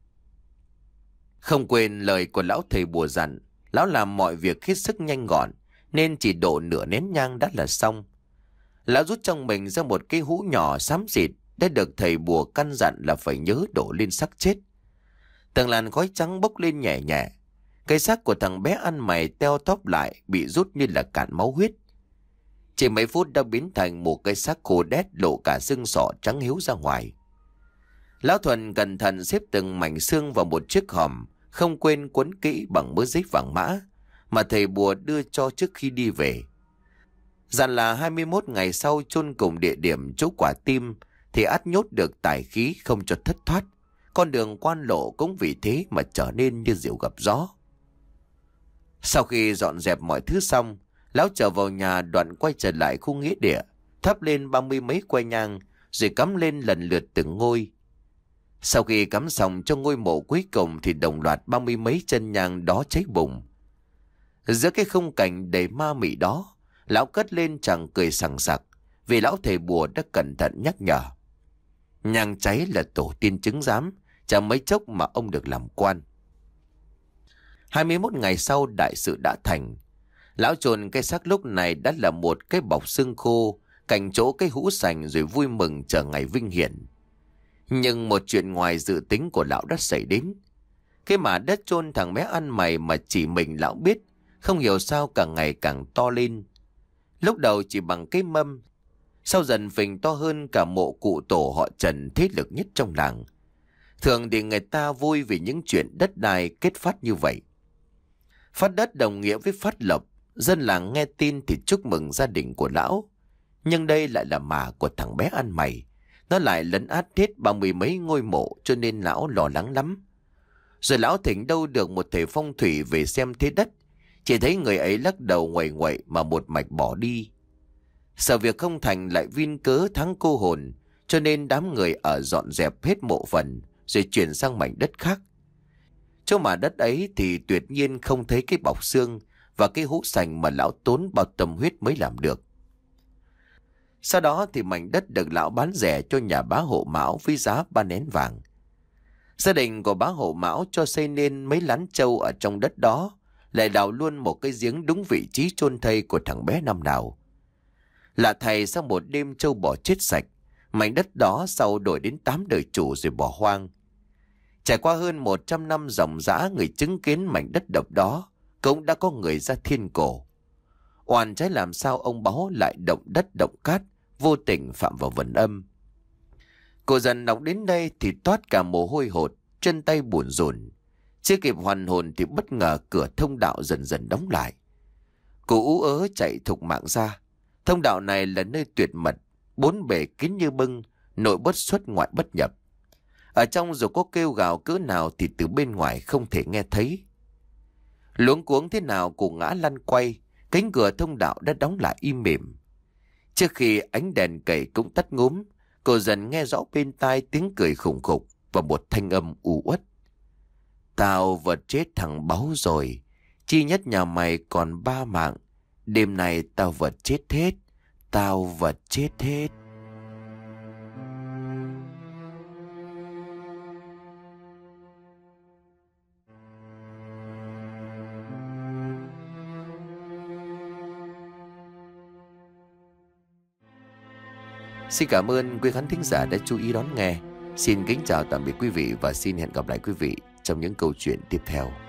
Không quên lời của lão thầy bùa dặn, lão làm mọi việc hết sức nhanh gọn nên chỉ độ nửa nén nhang đã là xong. Lão rút trong mình ra một cái hũ nhỏ xám xịt đã được thầy bùa căn dặn là phải nhớ đổ lên xác chết. Từng làn khói trắng bốc lên nhẹ nhẹ. Cái xác của thằng bé ăn mày teo tóp lại, bị rút như là cạn máu huyết. Chỉ mấy phút đã biến thành một cái xác khô đét, lộ cả xương sọ trắng hiếu ra ngoài. Lão Thuần cẩn thận xếp từng mảnh xương vào một chiếc hòm, không quên quấn kỹ bằng mớ giấy vàng mã mà thầy bùa đưa cho trước khi đi về. Dặn là hai mươi mốt ngày sau chôn cùng địa điểm chỗ quả tim thì ắt nhốt được tài khí không cho thất thoát. Con đường quan lộ cũng vì thế mà trở nên như diều gặp gió. Sau khi dọn dẹp mọi thứ xong, lão trở vào nhà, đoạn quay trở lại khu nghĩa địa, thắp lên ba mươi mấy que nhang rồi cắm lên lần lượt từng ngôi. Sau khi cắm xong cho ngôi mộ cuối cùng thì đồng loạt ba mươi mấy chân nhang đó cháy bùng. Giữa cái khung cảnh đầy ma mị đó, lão cất lên chàng cười sằng sặc vì lão thầy bùa đã cẩn thận nhắc nhở. Nhang cháy là tổ tiên chứng giám, chẳng mấy chốc mà ông được làm quan. hai mươi mốt ngày sau đại sự đã thành. Lão chôn cái xác lúc này đã là một cái bọc xương khô cạnh chỗ cái hũ sành rồi vui mừng chờ ngày vinh hiển. Nhưng một chuyện ngoài dự tính của lão đã xảy đến. Cái mả đất chôn thằng bé ăn mày mà chỉ mình lão biết, không hiểu sao càng ngày càng to lên. Lúc đầu chỉ bằng cái mâm, sau dần phình to hơn cả mộ cụ tổ họ Trần thế lực nhất trong làng. Thường thì người ta vui vì những chuyện đất đai kết phát như vậy. Phát đất đồng nghĩa với phát lộc, dân làng nghe tin thì chúc mừng gia đình của lão. Nhưng đây lại là mả của thằng bé ăn mày, nó lại lấn át hết ba mươi mấy ngôi mộ, cho nên lão lo lắng lắm. Rồi lão thỉnh đâu được một thầy phong thủy về xem thế đất, chỉ thấy người ấy lắc đầu nguậy nguậy mà một mạch bỏ đi. Sợ việc không thành lại vin cớ thắng cô hồn, cho nên đám người ở dọn dẹp hết mộ phần rồi chuyển sang mảnh đất khác. Chỗ mà đất ấy thì tuyệt nhiên không thấy cái bọc xương và cái hũ sành mà lão tốn bao tâm huyết mới làm được. Sau đó thì mảnh đất được lão bán rẻ cho nhà bá hộ Mão với giá ba nén vàng. Gia đình của bá hộ Mão cho xây nên mấy lán trâu ở trong đất đó, lại đào luôn một cái giếng đúng vị trí chôn thây của thằng bé năm nào. Lạ thầy, sau một đêm trâu bò chết sạch, mảnh đất đó sau đổi đến tám đời chủ rồi bỏ hoang. Trải qua hơn một trăm năm dòng dã, người chứng kiến mảnh đất độc đó cũng đã có người ra thiên cổ. Oan trái làm sao ông Báu lại động đất động cát, vô tình phạm vào vần âm. Cô dần đọc đến đây thì toát cả mồ hôi hột, chân tay buồn rùn. Chưa kịp hoàn hồn thì bất ngờ cửa thông đạo dần dần đóng lại. Cô ú ớ chạy thục mạng ra. Thông đạo này là nơi tuyệt mật, bốn bề kín như bưng, nội bất xuất ngoại bất nhập. Ở trong dù có kêu gào cỡ nào thì từ bên ngoài không thể nghe thấy. Luống cuống thế nào cô ngã lăn quay, cánh cửa thông đạo đã đóng lại im mỉm. Trước khi ánh đèn cầy cũng tắt ngúm, cô dần nghe rõ bên tai tiếng cười khủng khục và một thanh âm u uất. Tao vật chết thằng Báu rồi, chi nhất nhà mày còn ba mạng. Đêm này tao vật chết hết, tao vật chết hết. Xin cảm ơn quý khán thính giả đã chú ý đón nghe. Xin kính chào tạm biệt quý vị và xin hẹn gặp lại quý vị trong những câu chuyện tiếp theo.